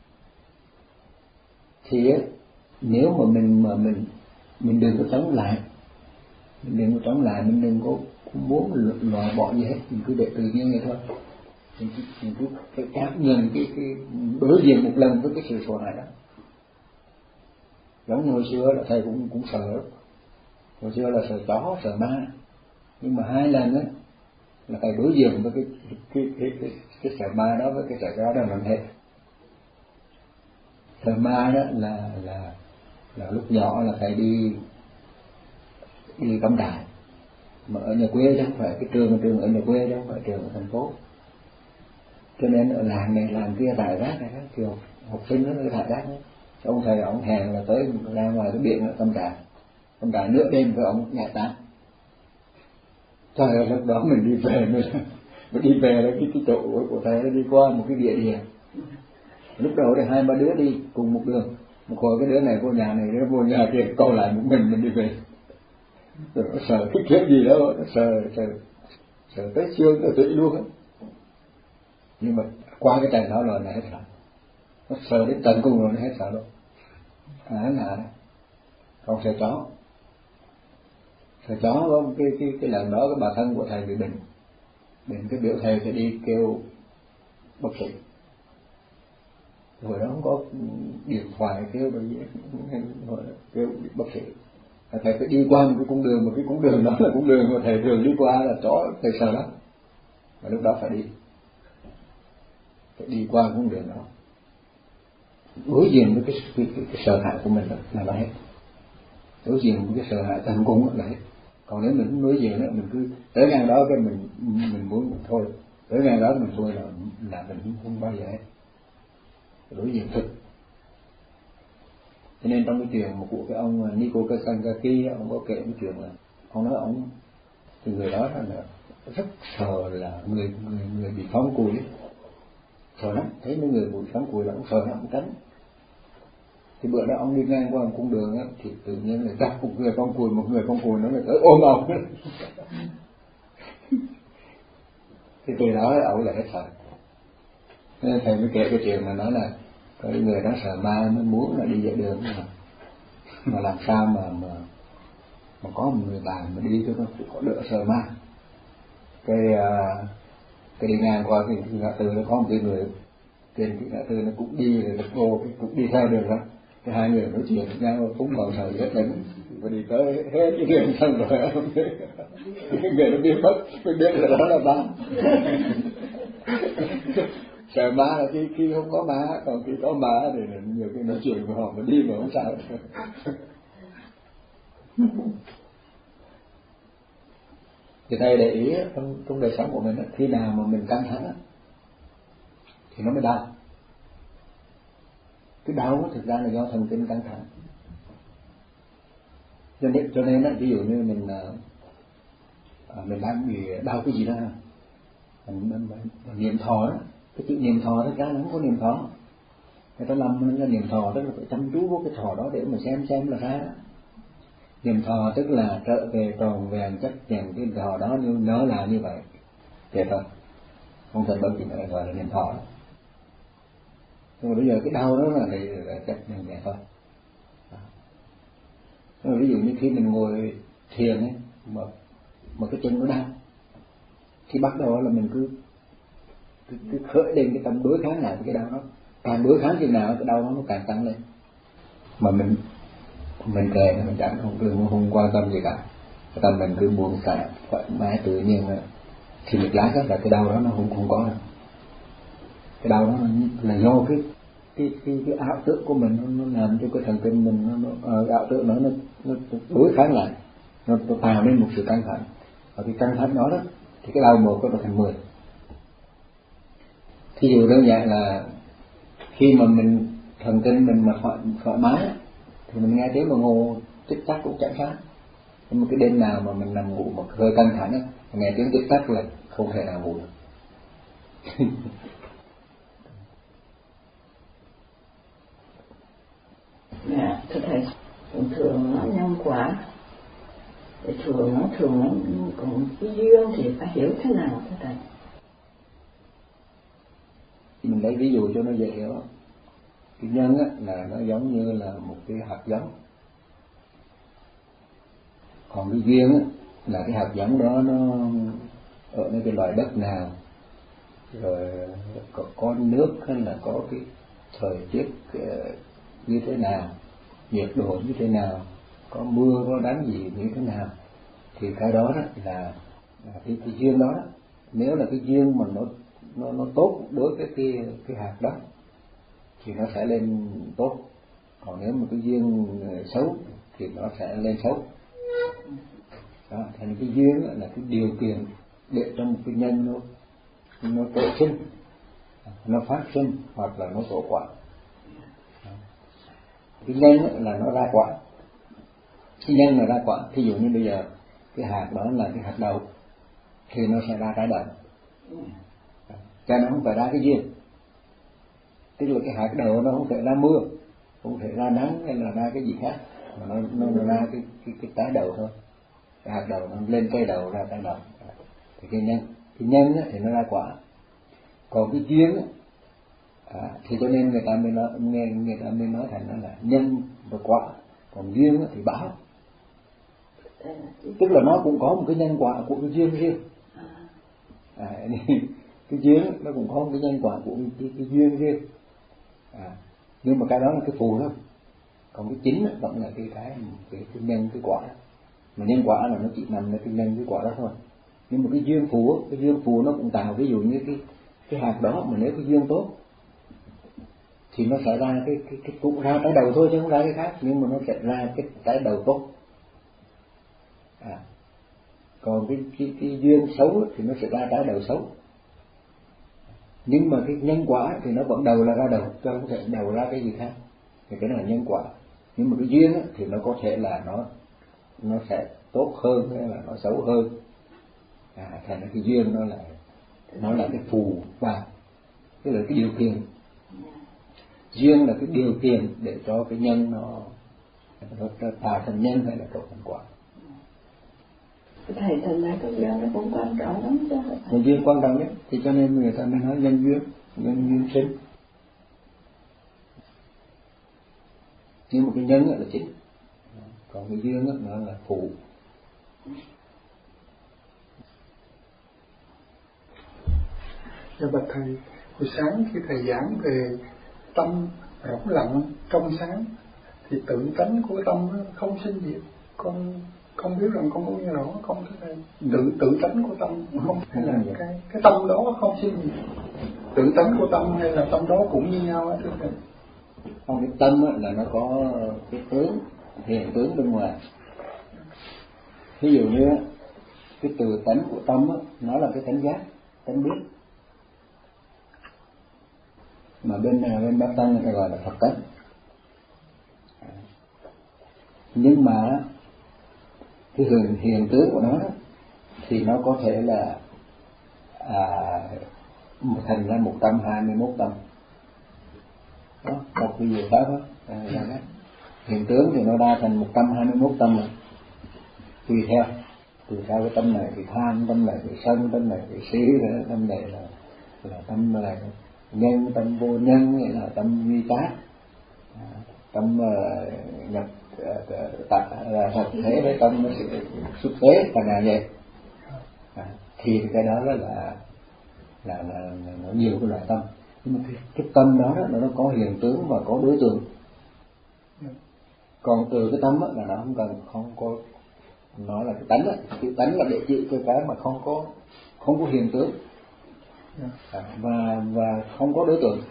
Thì nếu mà mình mà mình mình đừng có chống lại, mình đừng có chống lại, mình đừng có muốn loại bỏ gì hết, mình cứ để tự nhiên vậy thôi. Mình cứ, mình cứ phải cảm nhận cái cái đối diện một lần với cái sự sợ hãi đó. Giống như hồi xưa là thầy cũng cũng sợ, hồi xưa là sợ chó, sợ ma, nhưng mà hai lần á là thầy đối diện với cái cái cái cái, cái sợ ma đó với cái sợ chó đó làm hết. Sợ ma đó là là là lúc nhỏ là thầy đi đi cắm trại mà ở nhà quê chứ không phải cái trường trường ở nhà quê chứ không phải trường ở thành phố, cho nên ở làng này làng kia rải rác này các trường học sinh nó rải rác đấy. Ông thầy ông hẹn là tới ra ngoài cái biển ở cắm trại, cắm trại nửa đêm với ông nhảy tán. Trời ơi, lúc đó mình đi về mình, mình đi về là cái cái chỗ của thầy nó đi qua một cái địa điểm. Lúc đầu thì hai ba đứa đi cùng một đường, một hồi cái đứa này vô nhà này, đứa vô nhà kia, còn lại một mình mình đi về. Rồi nó sợ cái kiểu gì đó, nó sợ sợ sợ tới xương tới tủy luôn á. Nhưng mà qua cái trận đó rồi là hết sợ, nó sợ đến tận cùng rồi nó hết sợ luôn. À là không sợ chó, sợ chó có cái cái cái lần đó cái bà thân của thầy bị bệnh, bệnh cái biểu thầy sẽ đi kêu bác sĩ. Hồi đó không có điện thoại kêu rồi gì, kêu bác sĩ. Thầy phải đi qua một cái cung đường, một cái cung đường đó là cung đường mà thầy thường đi qua là chó thầy sợ lắm. Và lúc đó phải đi, phải đi qua cung đường đó, đối diện với cái cái, cái, cái sợ hãi của mình là là hết, đối diện với cái sợ hãi tận cùng là hết. Còn nếu mình đối diện đó, mình cứ tới ngang đó cái mình mình muốn thôi, tới ngang đó mình thôi là là mình không bao giờ hết. Đối diện thực. Cho nên trong cái chuyện của cái ông Nico Kasangaki, ông có kể cái chuyện là ông nói ông thì người đó là rất sợ là người người người bị phóng cùi, sợ lắm, thấy mấy người bị phóng cùi là ông sợ lắm, ông tránh. Thì bữa đó ông đi ngang qua một cung đường á, thì tự nhiên là gặp một người phóng cùi, một người phóng cùi nó lại tới ôm ông. Thì từ đó ông lại hết sợ. Nên thầy mới kể cái chuyện mà nói là có người đó sợ ma mới muốn là đi dạy đường mà, mà làm sao mà mà mà có một người bạn mà đi cho nó có đỡ sợ ma. Cái uh, cái đi ngang qua cái ngã tư nó có một cái người trên cái ngã tư nó cũng đi rồi cô cũng đi theo đường đó. Cái hai người nói chuyện với nhau cũng còn sợ hết lên và đi tới hết cái đường xong rồi cái người nó biết mất mới biết là đó là ma. Sợ ma là khi khi không có ma, còn khi có ma thì nhiều khi nói chuyện với họ mà đi mà không sao. Thì thầy để ý trong, trong đời sống của mình, khi nào mà mình căng thẳng thì nó mới đau. Cái đau thực ra là do thần kinh căng thẳng. Cho nên, cho nên đó, ví dụ như mình à, mình đang bị đau cái gì đó, mình, mình, mình, mình niệm thọ đó, cái chữ niệm thọ thực ra nó không có niệm thọ. Người ta làm là niệm thọ tức là phải chăm chú vô cái thọ đó để mà xem xem là ra đó. Niệm thọ tức là trở về tròn vẹn chấp nhận cái thọ đó, như nó là như vậy thế thôi, không thể bất kỳ nữa gọi là niệm thọ. Nhưng mà bây giờ cái đau đó là để chấp nhận vậy thôi. Nhưng mà ví dụ như khi mình ngồi thiền ấy, mà mà cái chân nó đau, thì bắt đầu là mình cứ cứ, cứ khởi lên cái tâm đối kháng lại với cái đau đó, càng đối kháng chừng nào cái đau đó nó càng tăng lên, mà mình mình kề mình chẳng không không, không quan tâm gì cả, cái tâm mình cứ buông xả thoải mái tự nhiên thì một lát là cái đau đó nó không không có đâu. Cái đau đó là do cái cái cái, cái ảo tưởng của mình nó, nó làm cho cái thần kinh mình nó, nó uh, ảo tưởng nó, nó nó đối kháng lại, nó, nó tạo nên một sự căng thẳng, và cái căng thẳng đó đó thì cái đau một nó thành mười. Thí dụ đơn giản là khi mà mình thần kinh mình mà thoải, thoải mái thì mình nghe tiếng đồng hồ tích tắc cũng chẳng sao. Nhưng mà cái đêm nào mà mình nằm ngủ mà hơi căng thẳng á, nghe tiếng tích tắc là không thể nào ngủ được. Dạ, thưa thầy, thường thường nó nhân quả, thì thường nó thường nó còn cái duyên thì phải hiểu thế nào thưa thầy? Mình lấy ví dụ cho nó dễ hiểu. Cái nhân á, là nó giống như là một cái hạt giống, còn cái duyên á, là cái hạt giống đó nó ở nơi cái loại đất nào, rồi có, có nước hay là có cái thời tiết như thế nào, nhiệt độ như thế nào, có mưa có đánh gì như thế nào, thì cái đó, đó là, là cái, cái duyên đó, đó. Nếu là cái duyên mà nó nó nó tốt đối với cái cái hạt đó thì nó sẽ lên tốt, còn nếu mà cái duyên xấu thì nó sẽ lên xấu. Đó, thành cái duyên là cái điều kiện để cho một cái nhân nó nó tổ sinh, nó phát sinh hoặc là nó tổ quả. Cái nhân là nó ra quả, cái nhân là ra quả. Thí dụ như bây giờ cái hạt đó là cái hạt đậu thì nó sẽ ra trái đậu, cho nó không phải ra cái duyên. Tức là cái hạt đậu nó không thể ra mưa, không thể ra nắng hay là ra cái gì khác, mà nó nó, nó ra cái cái cái trái đậu thôi. Cái hạt đậu nó lên cây đậu ra trái đậu. Thì cái nhân, cái nhân á, thì nó ra quả. Còn cái duyên á, à, thì cho nên người ta mới nói, nghe người ta mới nói thành nó là nhân và quả, còn duyên á, thì báo. Tức là nó cũng có một cái nhân quả của cái duyên riêng. À, cái duyên nó cũng có một cái nhân quả của cái, cái, cái duyên riêng. À, nhưng mà cái đó là cái phù thôi, còn cái chính vẫn là cái cái cái, cái nhân cái quả. Mà nhân quả là nó chỉ nằmในcái nhân cái quả đó thôi. Nhưng mà cái duyên phù, cái duyên phù nó cũng tạo, ví dụ như cái cái hạt đó mà nếu cái duyên tốt thì nó sẽ ra cái cái cái cũng ra trái đầu thôi chứ không ra cái khác, nhưng mà nó sẽ ra cái trái đầu tốt. À, còn cái cái cái duyên xấu thì nó sẽ ra trái đầu xấu. Nhưng mà cái nhân quả thì nó vẫn đầu là ra đầu, chứ không thể đầu ra cái gì khác. Thì cái này là nhân quả. Nhưng mà cái duyên thì nó có thể là nó nó sẽ tốt hơn hay là nó xấu hơn. À, thành ra cái duyên nó là nó là cái phù vào, tức là cái điều kiện. Duyên là cái điều kiện để cho cái nhân nó nó tạo thành nhân hay là tạo thành quả. Thầy thành ra cái duyên nó cũng quan trọng lắm chứ. Cái duyên quan trọng nhất, thì cho nên người ta mới nói nhân duyên. nhân duyên sinh. Nhưng mà cái nhân là chính, còn cái duyên nó là phụ. Dạ bạch thầy, buổi sáng khi thầy giảng về tâm rỗng lặng trong sáng thì tự tánh của tâm không sinh diệt, con không biết rằng con có nghe rõ không thưa thầy? Tự tự tánh của tâm không hay là cái cái tâm đó không sinh diệt? Tự tánh của tâm hay là tâm đó cũng như nhau á thưa thầy? Không, cái tâm là nó có cái tướng, hiện tướng bên ngoài. Ví dụ như cái tự tánh của tâm nó là cái tánh giác, tánh biết. Mà bên bên Bát Tông người ta gọi là Phật tánh. Nhưng mà cái hiện, hiện tướng của nó thì nó có thể là à, thành ra một trăm hai mươi mốt tâm. Đó, một ví dụ đó đó. À, đó. Hiện tướng thì nó đa thành một trăm hai mươi mốt tâm rồi. Tùy theo, tùy theo cái tâm này thì tham, tâm này thì sân, tâm này thì sĩ, tâm này là là tâm là nhân, tâm vô nhân, nghĩa là tâm duy tác, tâm uh, nhập uh, tạ, là thật thế với tâm nó sẽ xuất thế và là vậy. À, thì cái đó là là là, là, là nó nhiều cái loại tâm. Nhưng mà cái, cái tâm đó, đó nó có hiện tướng và có đối tượng. Còn từ cái tâm đó, là nó không cần, không có, nó là cái tánh đó. Cái tánh là để chịu cái cái mà không có không có hiện tướng. À, và và không có đối tượng.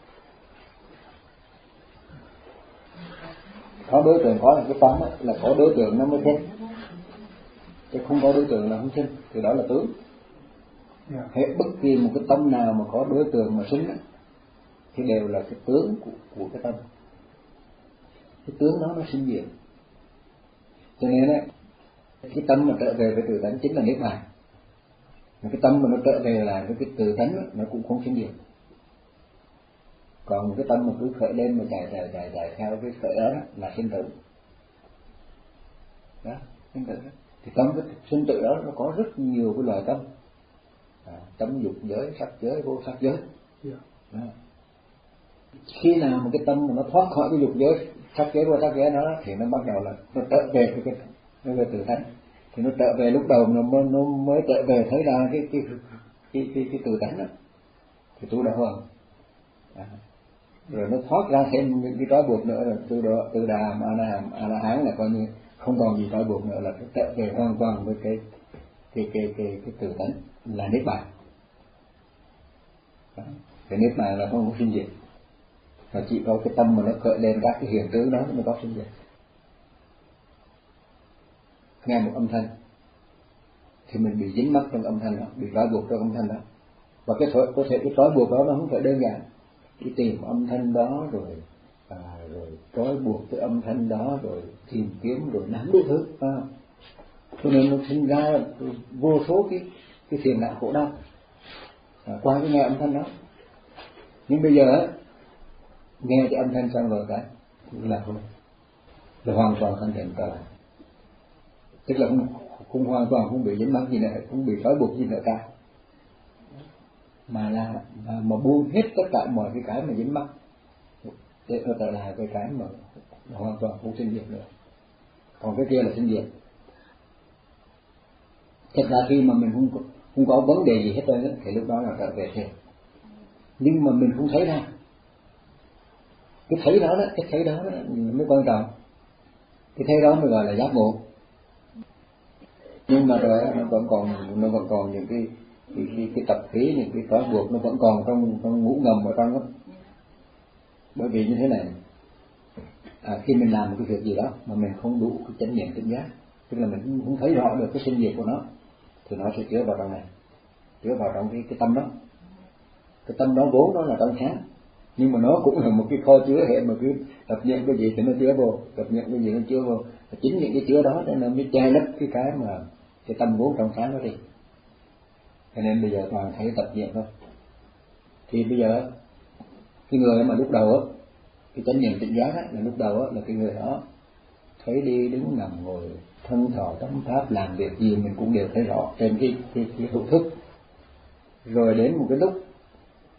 Có đối tượng có là cái tâm đó, là có đối tượng nó mới sinh, chứ không có đối tượng là không sinh, thì đó là tướng. Hết bất kỳ một cái tâm nào mà có đối tượng mà sinh đó, thì đều là cái tướng của, của cái tâm. Cái tướng đó nó sinh diệt. Cho nên đấy, cái tâm mà trở về với tự tánh chính là niết bàn. Mà cái tâm mà nó trở về là cái tự tánh đó, nó cũng không sinh diệt. Còn cái tâm mà cứ khởi lên mà chạy chạy chạy chạy theo cái khởi đó, đó là sinh tử. Đó, sinh tử đó. Thì trong cái sinh tử đó nó có rất nhiều cái loại tâm. À, tâm dục giới, sắc giới, vô sắc giới. Đó. Khi nào một cái tâm mà nó thoát khỏi cái dục giới, sắc giới, vô sắc giới đó, thì nó bắt đầu là nó trở về cái cái nó về tự tánh. Thì nó trở về lúc đầu nó mới, nó mới trở về thấy ra cái cái cái cái, cái, cái tự tánh đó, thì tu đã hoàn. À. Rồi nó thoát ra thêm những cái trói buộc nữa, là từ đó từ đà a la hán a la hán là coi như không còn gì trói buộc nữa, là cái trở về hoàn toàn với cái cái cái cái cái tự tánh là niết bàn. Đó. Cái niết bàn là không có sinh diệt, và chỉ có cái tâm mà nó khởi lên các cái hiện tướng đó mới có sinh diệt. Nghe một âm thanh thì mình bị dính mắc trong âm thanh đó, bị trói buộc trong âm thanh đó, và cái thôi có thể cái trói buộc đó nó không phải đơn giản, đi tìm âm thanh đó rồi à, rồi trói buộc cái âm thanh đó rồi tìm kiếm rồi nắm đủ thứ, à. Cho nên nó sinh ra vô số cái cái phiền não khổ đau à, qua cái nghe âm thanh đó. Nhưng bây giờ nghe cái âm thanh xong rồi cái là thôi, là hoàn toàn thanh tịnh trở lại, tức là không, không hoàn toàn không bị dính mắc gì nữa, không bị trói buộc gì nữa cả, mà là mà, mà buông hết tất cả mọi cái cái mà dính mắc để nó trở lại cái cái mà hoàn toàn không sinh diệt nữa. Còn cái kia là sinh diệt. Thật ra khi mà mình không không có vấn đề gì hết trơn thì lúc đó là trở về thiền. Nhưng mà mình không thấy ra cái thấy đó đó, cái thấy đó, đó mới quan trọng. Cái thấy đó mới gọi là giác ngộ. Nhưng mà rồi nó vẫn còn nó vẫn còn những cái cái, cái, cái tập khí, những cái trói buộc nó vẫn còn trong trong ngủ ngầm ở trong đó. Bởi vì như thế này, à, khi mình làm một cái việc gì đó mà mình không đủ cái chánh niệm tỉnh giác, tức là mình không thấy rõ được cái sinh diệt của nó, thì nó sẽ chứa vào trong này, chứa vào trong cái cái tâm đó. Cái tâm đó vốn nó là trong sáng, nhưng mà nó cũng là một cái kho chứa hệ, mà cứ tập niệm cái gì thì nó chứa vô, tập niệm cái gì nó chứa vô. Và chính những cái chứa đó nên nó mới che lấp cái cái mà cái tâm vốn trong sáng đó đi. Cho nên bây giờ toàn thấy tập niệm thôi. Thì bây giờ cái người mà lúc đầu á, cái chánh niệm tỉnh giác á, là lúc đầu á là cái người đó thấy đi đứng nằm ngồi thân thọ tâm pháp làm việc gì mình cũng đều thấy rõ trên cái cái, cái hữu thức. Rồi đến một cái lúc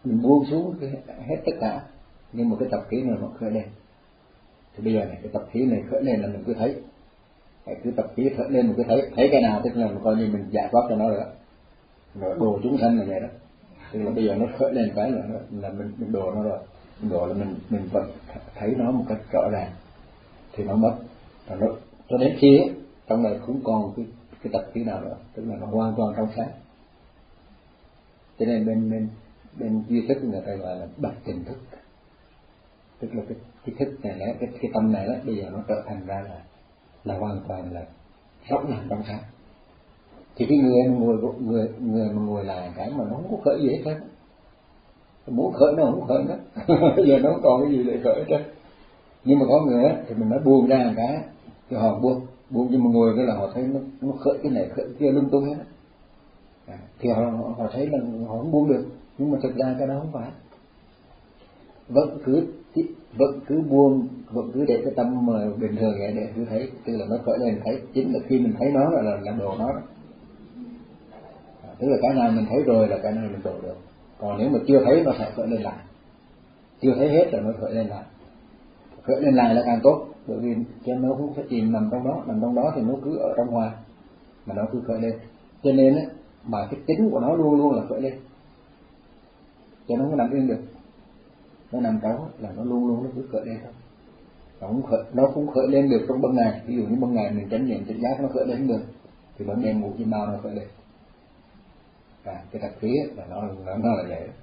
mình buông xuống cái, hết tất cả, nhưng một cái tập khí này nó khởi lên. Thì bây giờ này cái tập khí này khởi lên là mình cứ thấy, cứ tập khí khởi lên mình cứ thấy, thấy cái nào tức là coi như mình giải thoát cho nó rồi, rồi đồ chúng sanh là vậy đó. Tức là bây giờ nó khởi lên cái là là mình mình đồ nó rồi, mình đồ là mình mình vẫn thấy nó một cách rõ ràng, thì nó mất, và nó cho đến khi ấy, trong này cũng còn cái cái tập khí nào nữa, tức là nó hoàn toàn trong sáng. Cho nên bên bên bên duy thức người ta gọi là bạch tình thức, tức là cái cái thức này đó, cái cái tâm này đó bây giờ nó trở thành ra là là hoàn toàn là rõ ràng trong sáng. Thì cái người ngồi người người mà ngồi lại cái mà nó không có khởi gì hết trơn, muốn khởi nó không khởi nữa. Bây giờ nó không còn cái gì để khởi hết trơn. Nhưng mà có người á thì mình nói buông ra một cái thì họ buông buông, nhưng mà ngồi cái là họ thấy nó nó khởi cái này khởi cái kia lung tung hết á. À, thì họ, họ họ thấy là họ không buông được, nhưng mà thực ra cái đó không phải, vẫn cứ vẫn cứ buông, vẫn cứ để cái tâm mà bình thường vậy để cứ thấy, tức là nó khởi lên thấy, chính là khi mình thấy nó là là, là đồ nó đó. À, tức là cái nào mình thấy rồi là cái nào mình đồ được, còn nếu mà chưa thấy nó sẽ khởi lên lại, chưa thấy hết là nó khởi lên lại, khởi lên lại là càng tốt, bởi vì cho nó không phải chìm nằm trong đó, nằm trong đó thì nó cứ ở trong ngoài mà nó cứ khởi lên, cho nên á mà cái tính của nó luôn luôn là khởi lên, cho nó không nằm yên được, nó nằm đó là nó luôn luôn nó cứ khởi lên thôi, nó không khởi, nó cũng khởi lên được trong ban ngày. Ví dụ như ban ngày mình chánh niệm tỉnh giác nó khởi lên được, thì ban đêm ngủ chim bao nó khởi lên. À, cái đặc khí là nó nó nó là vậy.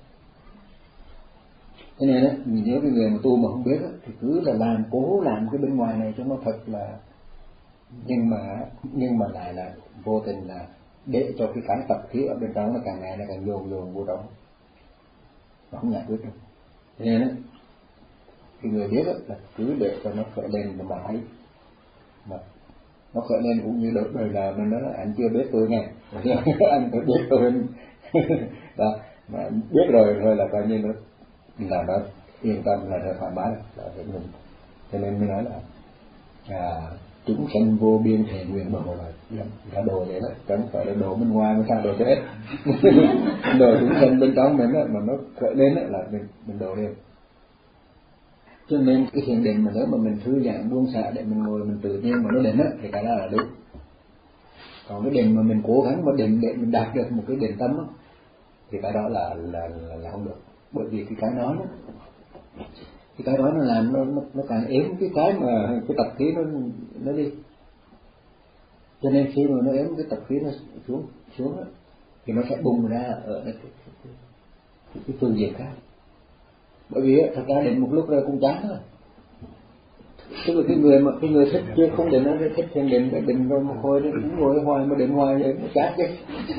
Cho nên á, nếu cái người mà tu mà không biết á, thì cứ là làm cố làm cái bên ngoài này cho nó thật là, nhưng mà nhưng mà lại là vô tình là để cho cái cái tập khí ở bên trong nó càng ngày nó càng dồn dồn vô trong, nó không giải quyết được. Cho nên á, cái người biết á, là cứ để cho nó khởi lên mà thấy, mà nó khởi lên cũng như đời đời là mình nói là anh chưa biết tôi nghe, anh phải biết tôi đó, mà biết rồi thôi là coi như nó là nó yên tâm, là nó thoải mái là phải mình. Cho nên mới nói là à, chúng sanh vô biên thể nguyện đồ là là đồ vậy đó, chẳng phải là đồ bên ngoài mới sao đồ chết. Đồ chúng sanh bên trong mình đó, mà nó khởi lên đó, là mình mình đồ lên. Cho nên cái thiền định mà nếu mà mình thư giãn buông xả để mình ngồi mình tự nhiên mà nó định á thì cái đó là đúng. Còn cái định mà mình cố gắng mà định để mình đạt được một cái định tâm á thì cái đó là là là, là không được, bởi vì cái cái đó cái cái đó nó làm nó nó, nó càng ém cái cái mà cái tập khí nó nó đi. Cho nên khi mà nó ém cái tập khí nó xuống xuống á thì nó sẽ bùng ra ở cái cái, cái, cái, cái phương diện khác. Bởi vì thật ra định một lúc rồi cũng chán thôi. Tức là cái người mà cái người thích chưa không định nó thích thiền định, cái định rồi mà hồi nó cũng ngồi hoài mà định hoài vậy nó chán chứ.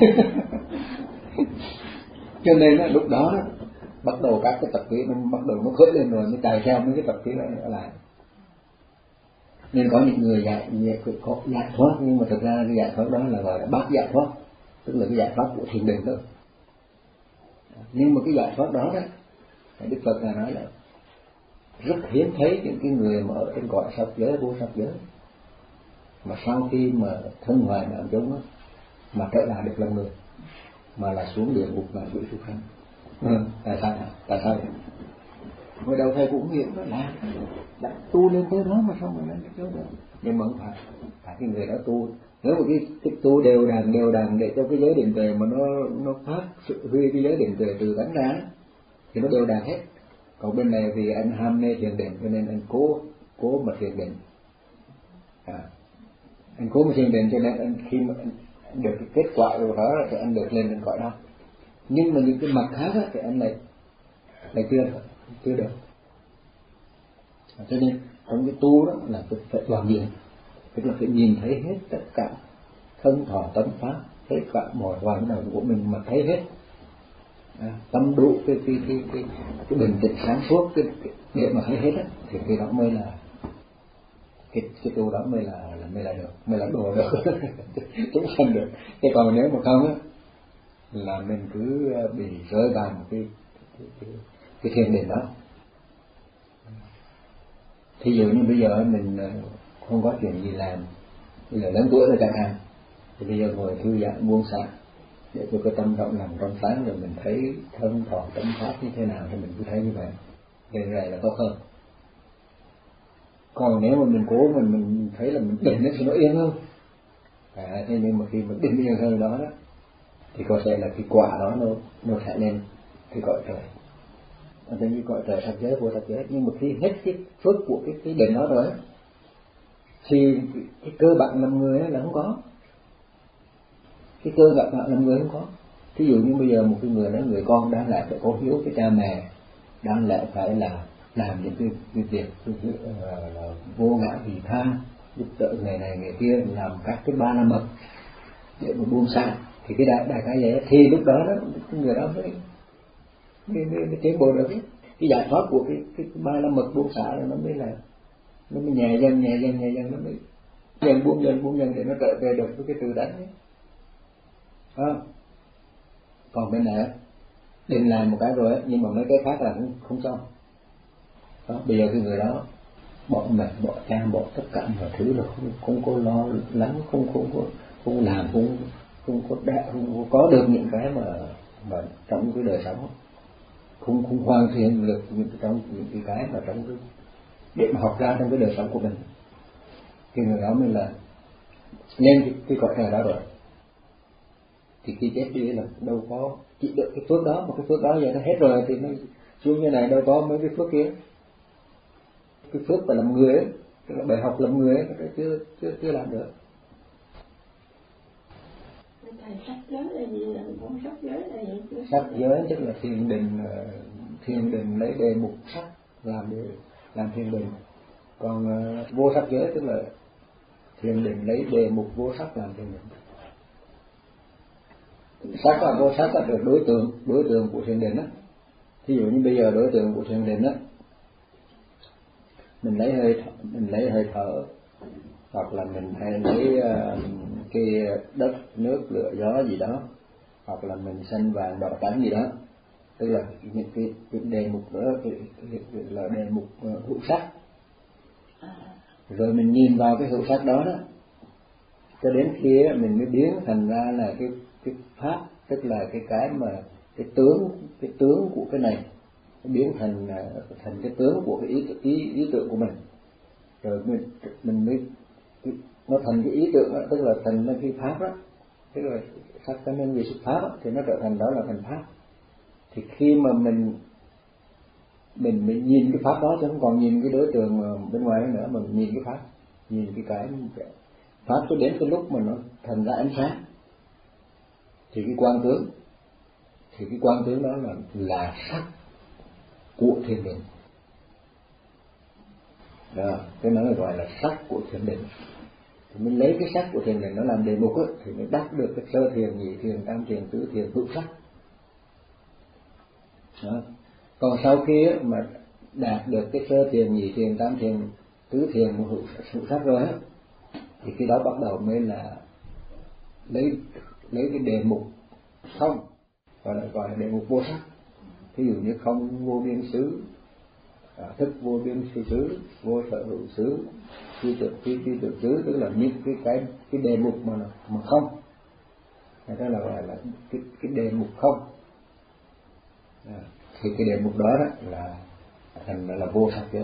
Cho nên là lúc đó bắt đầu các cái tập khí nó bắt đầu nó khởi lên rồi nó chạy theo mấy cái tập khí đó ở lại. Nên có những người giải có giải thoát, nhưng mà thực ra cái giải thoát đó là gọi là bát giải thoát, tức là cái giải thoát của thiền định thôi. Nhưng mà cái giải thoát đó đó Đức Phật là nói là rất hiếm thấy những cái người mà ở trên cõi sắc giới, vô sắc giới mà sau khi mà thân hoại đạo chúng mà trở lại được lòng người, mà là xuống địa ngục và xuống súc sanh. Ừ. Tại sao? Tại sao vậy? Hồi đầu thầy cũng nghĩ nó là đã tu lên tới đó mà sao mà lên tới đó? Nhưng mà không phải, phải cái người đó tu. Nếu mà cái, cái tu đều đàn đều đàn để cho cái giới định tuệ mà nó nó phát sự huy cái giới định tuệ từ tánh ra thì nó đều đàn hết. Còn bên này vì anh ham mê thiền định cho nên anh cố cố mà thiền định. À, anh cố mà thiền định cho nên anh khi mà anh được cái kết quả rồi đó thì anh được lên đến cõi đó. Nhưng mà những cái mặt khác á, thì anh lại lại chưa được, chưa được. À, cho nên trong cái tu đó là phải toàn diện, tức là phải nhìn thấy hết tất cả thân thọ tâm pháp, tất cả mọi hoạt động của mình mà thấy hết. À, tâm đủ cái cái cái cái cái bình tĩnh sáng suốt cái, cái để mà thấy hết á, thì cái đó mới là cái cái tu đó mới là, là mới là được, mới là đồ được, chúng sanh được. Thế còn nếu mà không á là mình cứ bị rơi vào một cái cái, cái, cái thiền định đó. Thí dụ như bây giờ mình không có chuyện gì làm, bây giờ lớn tuổi rồi chẳng hạn, thì bây giờ ngồi thư giãn buông xả để cho cái tâm rộng lòng trong sáng, rồi mình thấy thân thọ tâm pháp như thế nào thì mình cứ thấy như vậy, để này là tốt hơn. Còn nếu mà mình cố mình mình thấy là mình định thì nó yên hơn, à, thế nhưng mà khi mình định yên hơn đó, đó thì có thể là cái quả đó nó nó sẽ lên cái cõi trời, nó giống như cõi trời thập giới vô thập giới. Nhưng mà khi hết cái phước của cái cái định đó rồi thì cái, cái cơ bản làm người là không có, cái cơ bản làm người không có. Ví dụ như bây giờ một cái người nói người con đáng lẽ phải có hiếu với cha mẹ, đáng lẽ phải là làm những cái, cái việc cái, cái, uh, là vô ngã vị tha, giúp đỡ người này người kia, làm các cái ba la mật để mà buông xả, thì cái đại đại cái vậy thì lúc đó đó cái người đó mới mới, mới, mới tiến bộ được. Cái giải thoát của cái cái ba la mật buông xả là nó mới là nó mới nhẹ dần nhẹ dần nhẹ dần, nó mới dần buông dần buông dần để nó trở về được với cái tự tánh ấy. À, còn bên này định làm một cái rồi ấy, nhưng mà mấy cái khác là không không xong. Đó, bây giờ cái người đó bỏ mẹ bỏ cha bỏ tất cả mọi thứ là không không có lo lắng, không không có không làm không không có đã, không có được những cái mà mà trong cái đời sống, không không hoàn thiện được những trong những cái cái mà trong cái để mà học ra trong cái đời sống của mình, thì người đó mới là lên cái, cái cõi trời đó rồi. Thì khi chết đi là đâu có chỉ được cái phước đó, mà cái phước đó giờ nó hết rồi thì nó xuống như này đâu có mấy cái phước kia. Cái phước phải làm người ấy, tức là bài học làm người ấy, nó chưa chưa chưa làm được. Thầy sắc giới là gì, là con sắc giới là gì? Sắc giới tức là thiền định, thiền định lấy đề mục sắc làm để làm thiền định. Còn uh, vô sắc giới tức là thiền định lấy đề mục vô sắc làm thiền định. Sắc và vô sắc là được đối tượng đối tượng của thiền định á. Ví dụ như bây giờ đối tượng của thiền định á, mình lấy hơi mình lấy hơi thở, hoặc là mình hay lấy uh, cái đất nước lửa gió gì đó, hoặc là mình xanh vàng đỏ trắng gì đó, tức là những cái, cái đề mục đó cái, cái, cái là đề mục uh, hữu sắc. Rồi mình nhìn vào cái hữu sắc đó đó cho đến khi mình mới biến thành ra là cái cái pháp, tức là cái cái mà cái tướng cái tướng của cái này biến thành thành cái tướng của cái ý ý ý tưởng của mình, rồi mình mình mới nó thành cái ý tưởng đó, tức là thành cái pháp đó, tức là sắc cái nên vì xuất pháp đó, thì nó trở thành đó là thành pháp. Thì khi mà mình mình mình nhìn cái pháp đó chứ không còn nhìn cái đối tượng bên ngoài nữa, mà mình nhìn cái pháp, nhìn cái cái pháp cho đến cái lúc mà nó thành ra ánh sáng, thì cái quang tướng thì cái quang tướng đó là là sắc của thiền định. Đó, cái nó gọi là sắc của thiền định. Thì mình lấy cái sắc của thiền định nó làm đề mục ấy, thì mình đắc được cái sơ thiền, nhị thiền, tam thiền, tứ thiền, hữu sắc. Đó. Còn sau khi ấy, mà đạt được cái sơ thiền, nhị thiền, tam thiền, tứ thiền, hữu, hữu sắc rồi á, thì khi đó bắt đầu mới là lấy lấy cái đề mục không, gọi là gọi là đề mục vô sắc. Ví dụ như không vô biên xứ, à, thức vô biên phi xứ, vô sở hữu xứ, phi tưởng phi phi tưởng xứ, tức là những cái cái cái đề mục mà mà không, người ta là gọi là cái cái đề mục không. À, thì cái đề mục đó, đó là thành là vô sắc giới.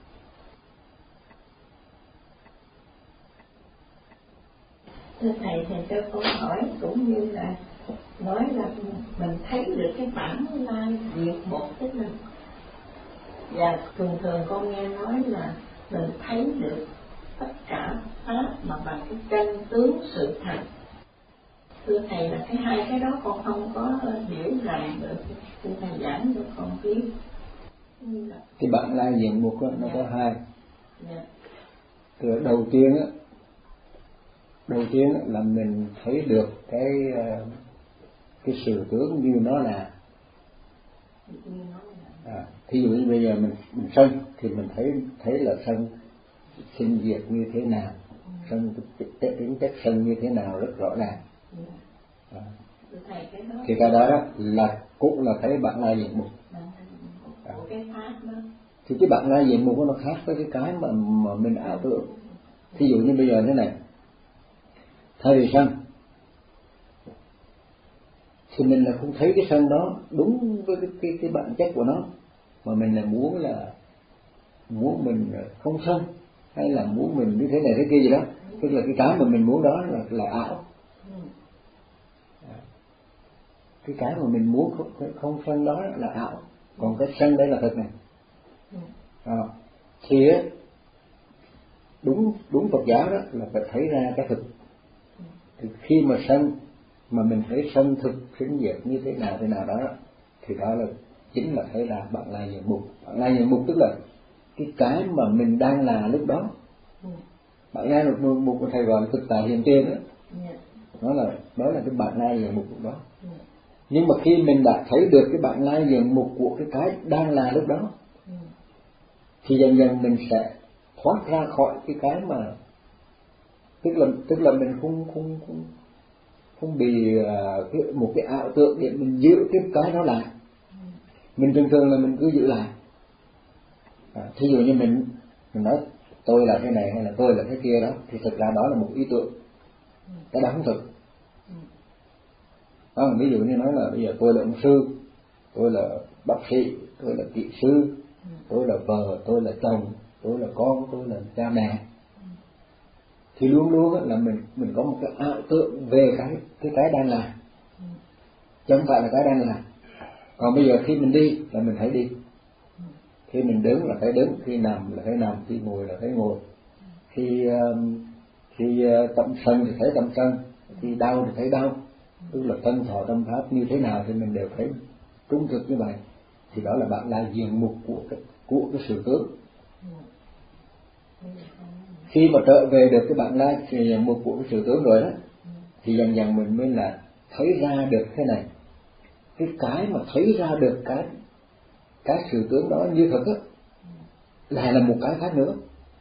Thưa thầy, thầy cho câu hỏi cũng như là nói là mình thấy được cái bản lai diệt một tức là, và thường thường con nghe nói là mình thấy được tất cả pháp mà bằng cái chân tướng sự thật. Thưa thầy, là cái hai cái đó con không có hiểu ràng được, thưa thầy giảng cho con biết. Cái bản lai diệt một đó, nó yeah. có hai. Yeah. Từ đầu tiên á, đầu tiên là mình thấy được cái cái sự tướng như nó là. À, thí dụ như bây giờ mình mình sân thì mình thấy thấy là sân sinh diệt như thế nào, sân tính chất sân như thế nào rất rõ ràng. À, thì cái đó, đó là cũng là thấy bản lai diện mục. À, thì cái bản lai diện mục nó khác với cái cái mà mà mình ảo tưởng. Thí dụ như bây giờ thế này, thay vì sân thì mình là không thấy cái sân đó đúng với cái cái, cái bản chất của nó, mà mình là muốn là muốn mình không sân, hay là muốn mình như thế này thế kia gì đó, tức là cái cái mà mình muốn đó là là ảo. Cái cái mà mình muốn không, không sân đó là ảo, còn cái sân đây là thật này. À, thì đúng đúng Phật giáo đó là phải thấy ra cái thực. Thì khi mà sân mà mình thấy sân thực sinh diệt như thế nào thế nào đó, thì đó là chính là thấy là bạn lai diện mục. Bạn lai diện mục tức là cái cái mà mình đang là lúc đó. Bạn lai một mục của thầy gọi là thực tại hiện tiền đó. Đó là đó là cái bạn lai diện mục lúc đó. Nhưng mà khi mình đã thấy được cái bạn lai diện mục của cái cái đang là lúc đó, thì dần dần mình sẽ thoát ra khỏi cái cái mà tức là tức là mình không không không không bị uh, cái, một cái ảo tượng để mình giữ cái cái đó lại. Mình thường thường là mình cứ giữ lại. À, thí dụ như mình mình nói tôi là cái này hay là tôi là cái kia đó, thì thực ra đó là một ý tưởng, cái đó không thực. À, ví dụ như nói là bây giờ tôi là ông sư, tôi là bác sĩ, tôi là kỹ sư, tôi là vợ, tôi là chồng, tôi là con, tôi là cha mẹ, thì luôn luôn là mình mình có một cái ảo tượng về cái cái cái đang là, chứ không phải là cái đang là. Còn bây giờ khi mình đi là mình thấy đi, khi mình đứng là thấy đứng, khi nằm là thấy nằm, khi ngồi là thấy ngồi, khi khi tâm sân thì thấy tâm sân, khi đau thì thấy đau, tức là thân thọ tâm pháp như thế nào thì mình đều thấy trung thực như vậy. Thì đó là bạn là diện mục của cái của cái sự tướng. Khi mà trở về được cái bạn lai diện mục của cái sự tướng rồi đó, thì dần dần mình mới là thấy ra được thế này, cái cái mà thấy ra được cái cái sự tướng đó như thật á, lại là một cái khác nữa.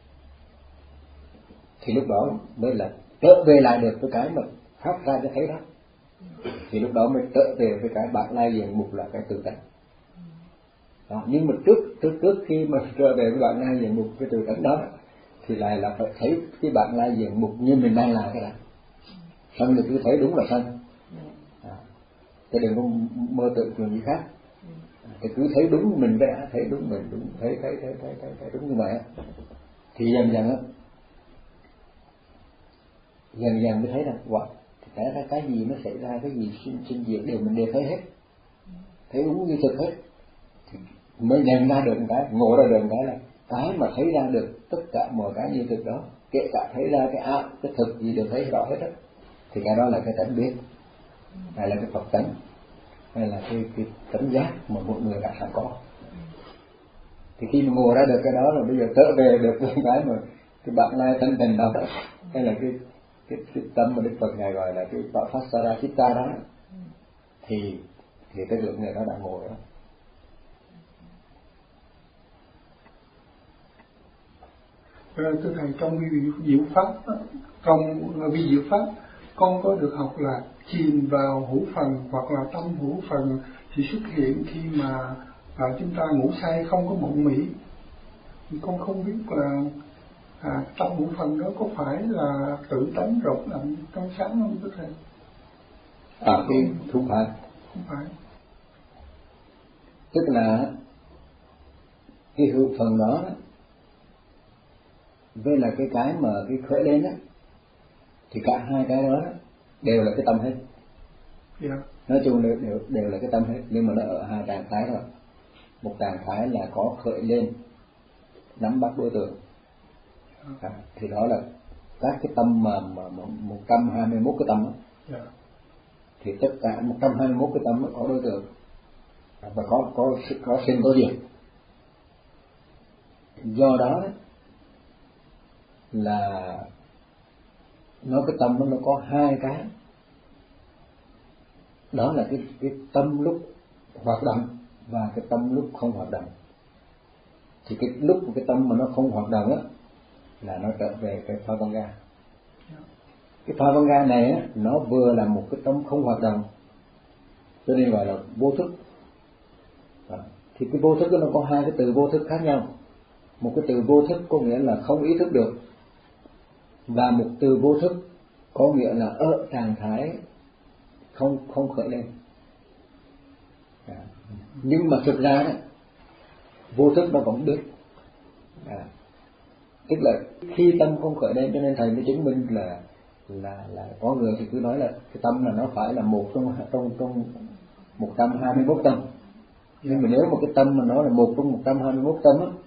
Thì lúc đó mới là trở về lại được cái cái mà phát ra cái thấy đó. Thì lúc đó mới trở về với cái bạn lai diện mục là cái tự tánh. Đó, nhưng mà trước trước trước khi mà trở về với bạn lai diện mục cái tự tánh đó, thì lại là phải thấy cái bạn lai diện mục như mình đang là cái đó. Sân thì cứ thấy đúng là sân, à, chứ đừng có mơ tưởng chuyện gì khác. Thì cứ thấy đúng mình vẽ, thấy đúng mình đúng, thấy thấy thấy thấy thấy, thấy đúng như vậy, thì dần dần á, dần dần mới thấy rằng wow, thì cái cái gì nó xảy ra, cái gì sinh sinh diệt đều mình đều thấy hết, thấy đúng như thực hết. Thì mới nhận ra được một cái, ngộ ra được một cái là cái mà thấy ra được tất cả mọi cái như thực đó, kể cả thấy ra cái ảo, cái thực gì đều thấy rõ hết á, thì cái đó là cái tánh biết, hay là cái Phật tánh, hay là cái cái tánh giác mà mọi người đã sẵn có. Thì khi mà ngộ ra được cái đó rồi, bây giờ trở về được cái mà cái bạn lai tánh tình đó, hay là cái cái, cái tâm mà Đức Phật ngài gọi là cái Pasara Chitta đó, thì thì cái lượng người đó đã ngộ đó. Thưa thầy, trong vi diệu pháp, trong vi diệu pháp, con có được học là chìm vào hữu phần hoặc là tâm hữu phần thì xuất hiện khi mà à, chúng ta ngủ say không có mộng mị. Thì con không biết là à, tâm hữu phần đó có phải là tự tánh rộng lặng trong sáng không thưa thầy? À, cái không phải. Không phải. Tức là cái hữu phần đó với là cái cái mà cái khởi lên á, thì cả hai cái đó đều là cái tâm hết. Yeah. Nói chung đều, đều đều là cái tâm hết, nhưng mà nó ở hai trạng thái rồi. Một trạng thái là có khởi lên nắm bắt đối tượng, à, thì đó là các cái tâm mà mà một trăm hai mươi mốt cái tâm đó. Yeah. Thì tất cả một trăm hai mươi mốt cái tâm nó có đối tượng và có có có sinh có diệt. Do đó là nó cái tâm nó nó có hai cái, đó là cái cái tâm lúc hoạt động và cái tâm lúc không hoạt động. Thì cái lúc cái tâm mà nó không hoạt động á là nó trở về cái pha văn ga. Cái pha văn ga này á, nó vừa là một cái tâm không hoạt động, cho nên gọi là vô thức. Đó. Thì cái vô thức đó nó có hai cái từ vô thức khác nhau. Một cái từ vô thức có nghĩa là không ý thức được, và một từ vô thức có nghĩa là ở trạng thái không không khởi lên. Nhưng mà thực ra đó, vô thức nó vẫn biết. À, tức là khi tâm không khởi lên, cho nên thầy mới chứng minh là là là có người thì cứ nói là cái tâm là nó phải là một trong trong trong một trăm hai mươi mốt tâm. Nhưng mà nếu một cái tâm mà nó là một trong một trăm hai mươi mốt tâm á,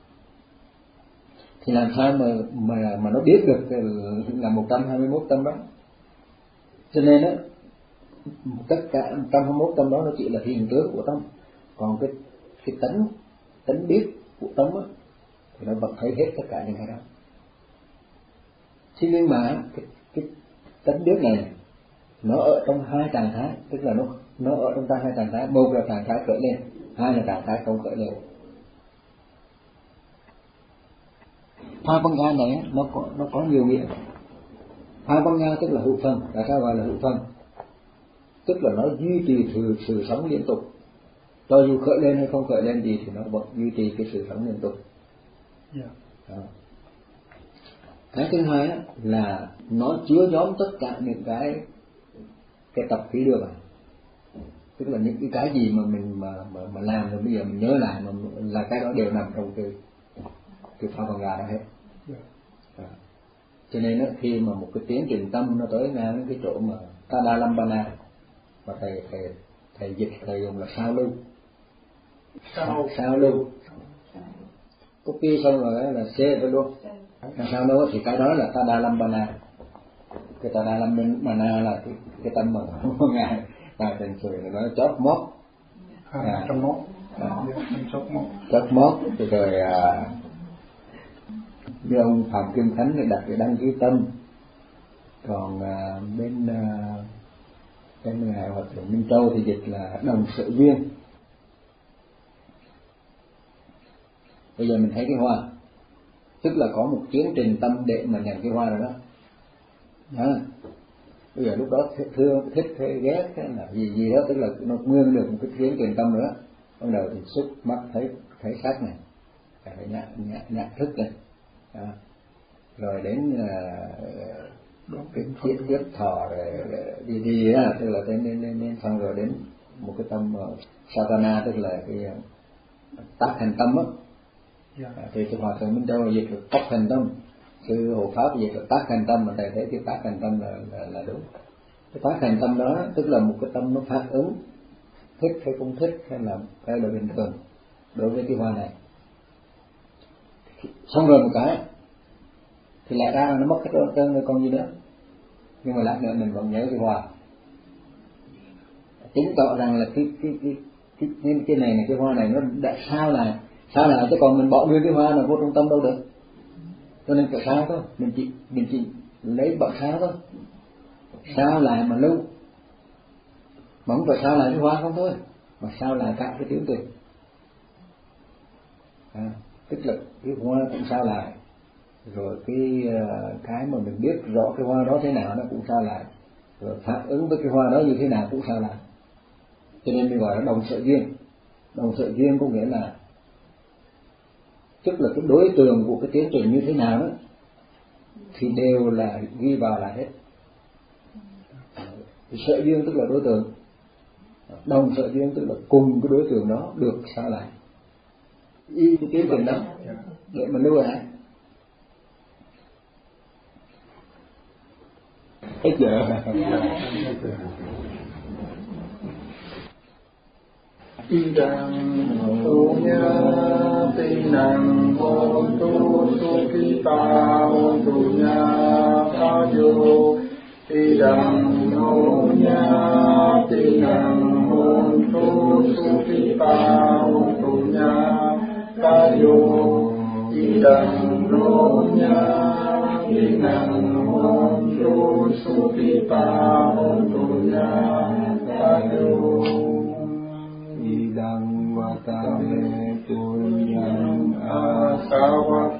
thì làm sao mà mà mà nó biết được là một trăm hai mươi mốt tâm đó. Cho nên á, tất cả một trăm hai mươi mốt tâm đó nó chỉ là hiện tướng của tâm, còn cái cái tánh tánh biết của tâm á thì nó vẫn thấy hết tất cả những cái đó. Thế nhưng mà cái, cái tánh biết này nó ở trong hai trạng thái, tức là nó nó ở trong hai trạng thái, một là trạng thái khởi lên, hai là trạng thái không khởi lên. Hoa văn nga này nó có nó có nhiều nghĩa. Hoa văn nga tức là hữu phân. Tại sao gọi là hữu phân? Tức là nó duy trì sự, sự sống liên tục, cho dù khởi lên hay không khởi lên gì thì nó vẫn duy trì cái sự sống liên tục. Yeah. Đó. Cái thứ hai á, là nó chứa nhóm tất cả những cái cái tập khí đưa vào, tức là những cái cái gì mà mình mà mà, mà làm rồi bây giờ mình nhớ lại mà là cái đó đều nằm trong cái cái pha văn gà đó hết. Yeah. Đó. Cho nên á, khi mà một cái tiến trình tâm nó tới ngang cái chỗ mà Tadalambana, mà thầy thầy thầy dịch thầy dùng là sao lưu, sao sao lưu, copy xong rồi đó là C đó luôn. Làm sao đâu thì cái đó là Tadalambana. Cái Tadalambana là cái, cái tâm mà ngài ngài thành sự là nói chót móc, à, trong móc, à, chót móc, chót móc rồi, rồi à, như ông Phạm Kim Khánh thì đặt cái đăng ký tâm, còn à, bên à, bên ngài Hòa thượng Minh Châu thì dịch là đồng sự duyên. Bây giờ mình thấy cái hoa, tức là có một tiến trình tâm để mà nhận cái hoa rồi đó. À, bây giờ lúc đó thương thích hay ghét hay là gì gì đó, tức là nó nguyên được một cái tiến trình tâm nữa. Bắt đầu thì xúc mắt thấy thấy sắc này, phải nhạc nhạc nhạc thức này, à, rồi đến uh, cái chiết tiếp thọ rồi đi đi á, tức là đến đến đến, đến xong rồi đến một cái tâm uh, Satana, tức là cái uh, tác hành tâm á. Yeah. À, thì cái Hòa thượng Minh Châu dịch là tác hành tâm, sư hộ pháp dịch là tác hành tâm, mà thầy thấy cái tác hành tâm là, là là đúng. Cái tác hành tâm đó tức là một cái tâm nó phản ứng thích hay không thích hay là hay là bình thường đối với cái hoa này. Xong rồi một cái thì lại ra là nó mất cái trơn rồi còn gì nữa, nhưng mà lát nữa mình vẫn nhớ cái hoa, chứng tỏ rằng là cái cái cái cái cái, cái này này cái hoa này nó đã sao lại sao lại chứ còn mình bỏ nguyên cái hoa nào vô trong tâm đâu được. Cho nên phải sao thôi, mình chỉ mình chỉ lấy bậc sao thôi, sao lại mà lưu, mà không phải sao lại cái hoa không thôi, mà sao lại cả cái tiến trình. À, tức là cái hoa cũng sao lại, rồi cái cái mà mình biết rõ cái hoa đó thế nào nó cũng sao lại, rồi phản ứng với cái hoa đó như thế nào cũng sao lại. Cho nên mình gọi là đồng sở duyên. Đồng sở duyên có nghĩa là tức là cái đối tượng của cái tiến trình như thế nào đó thì đều là ghi vào là hết. Sở duyên tức là đối tượng, đồng sở duyên tức là cùng cái đối tượng đó được sao lại y cái tiến trình đó để mà lưu lại. Hết giờ. Idang punya tinang hontu sukita hontunya kayo. Idang punya tinang hontu sukita hontunya kayo. Idang punya tinang hontu sukita hontunya kayo. Idang watame punyang asawat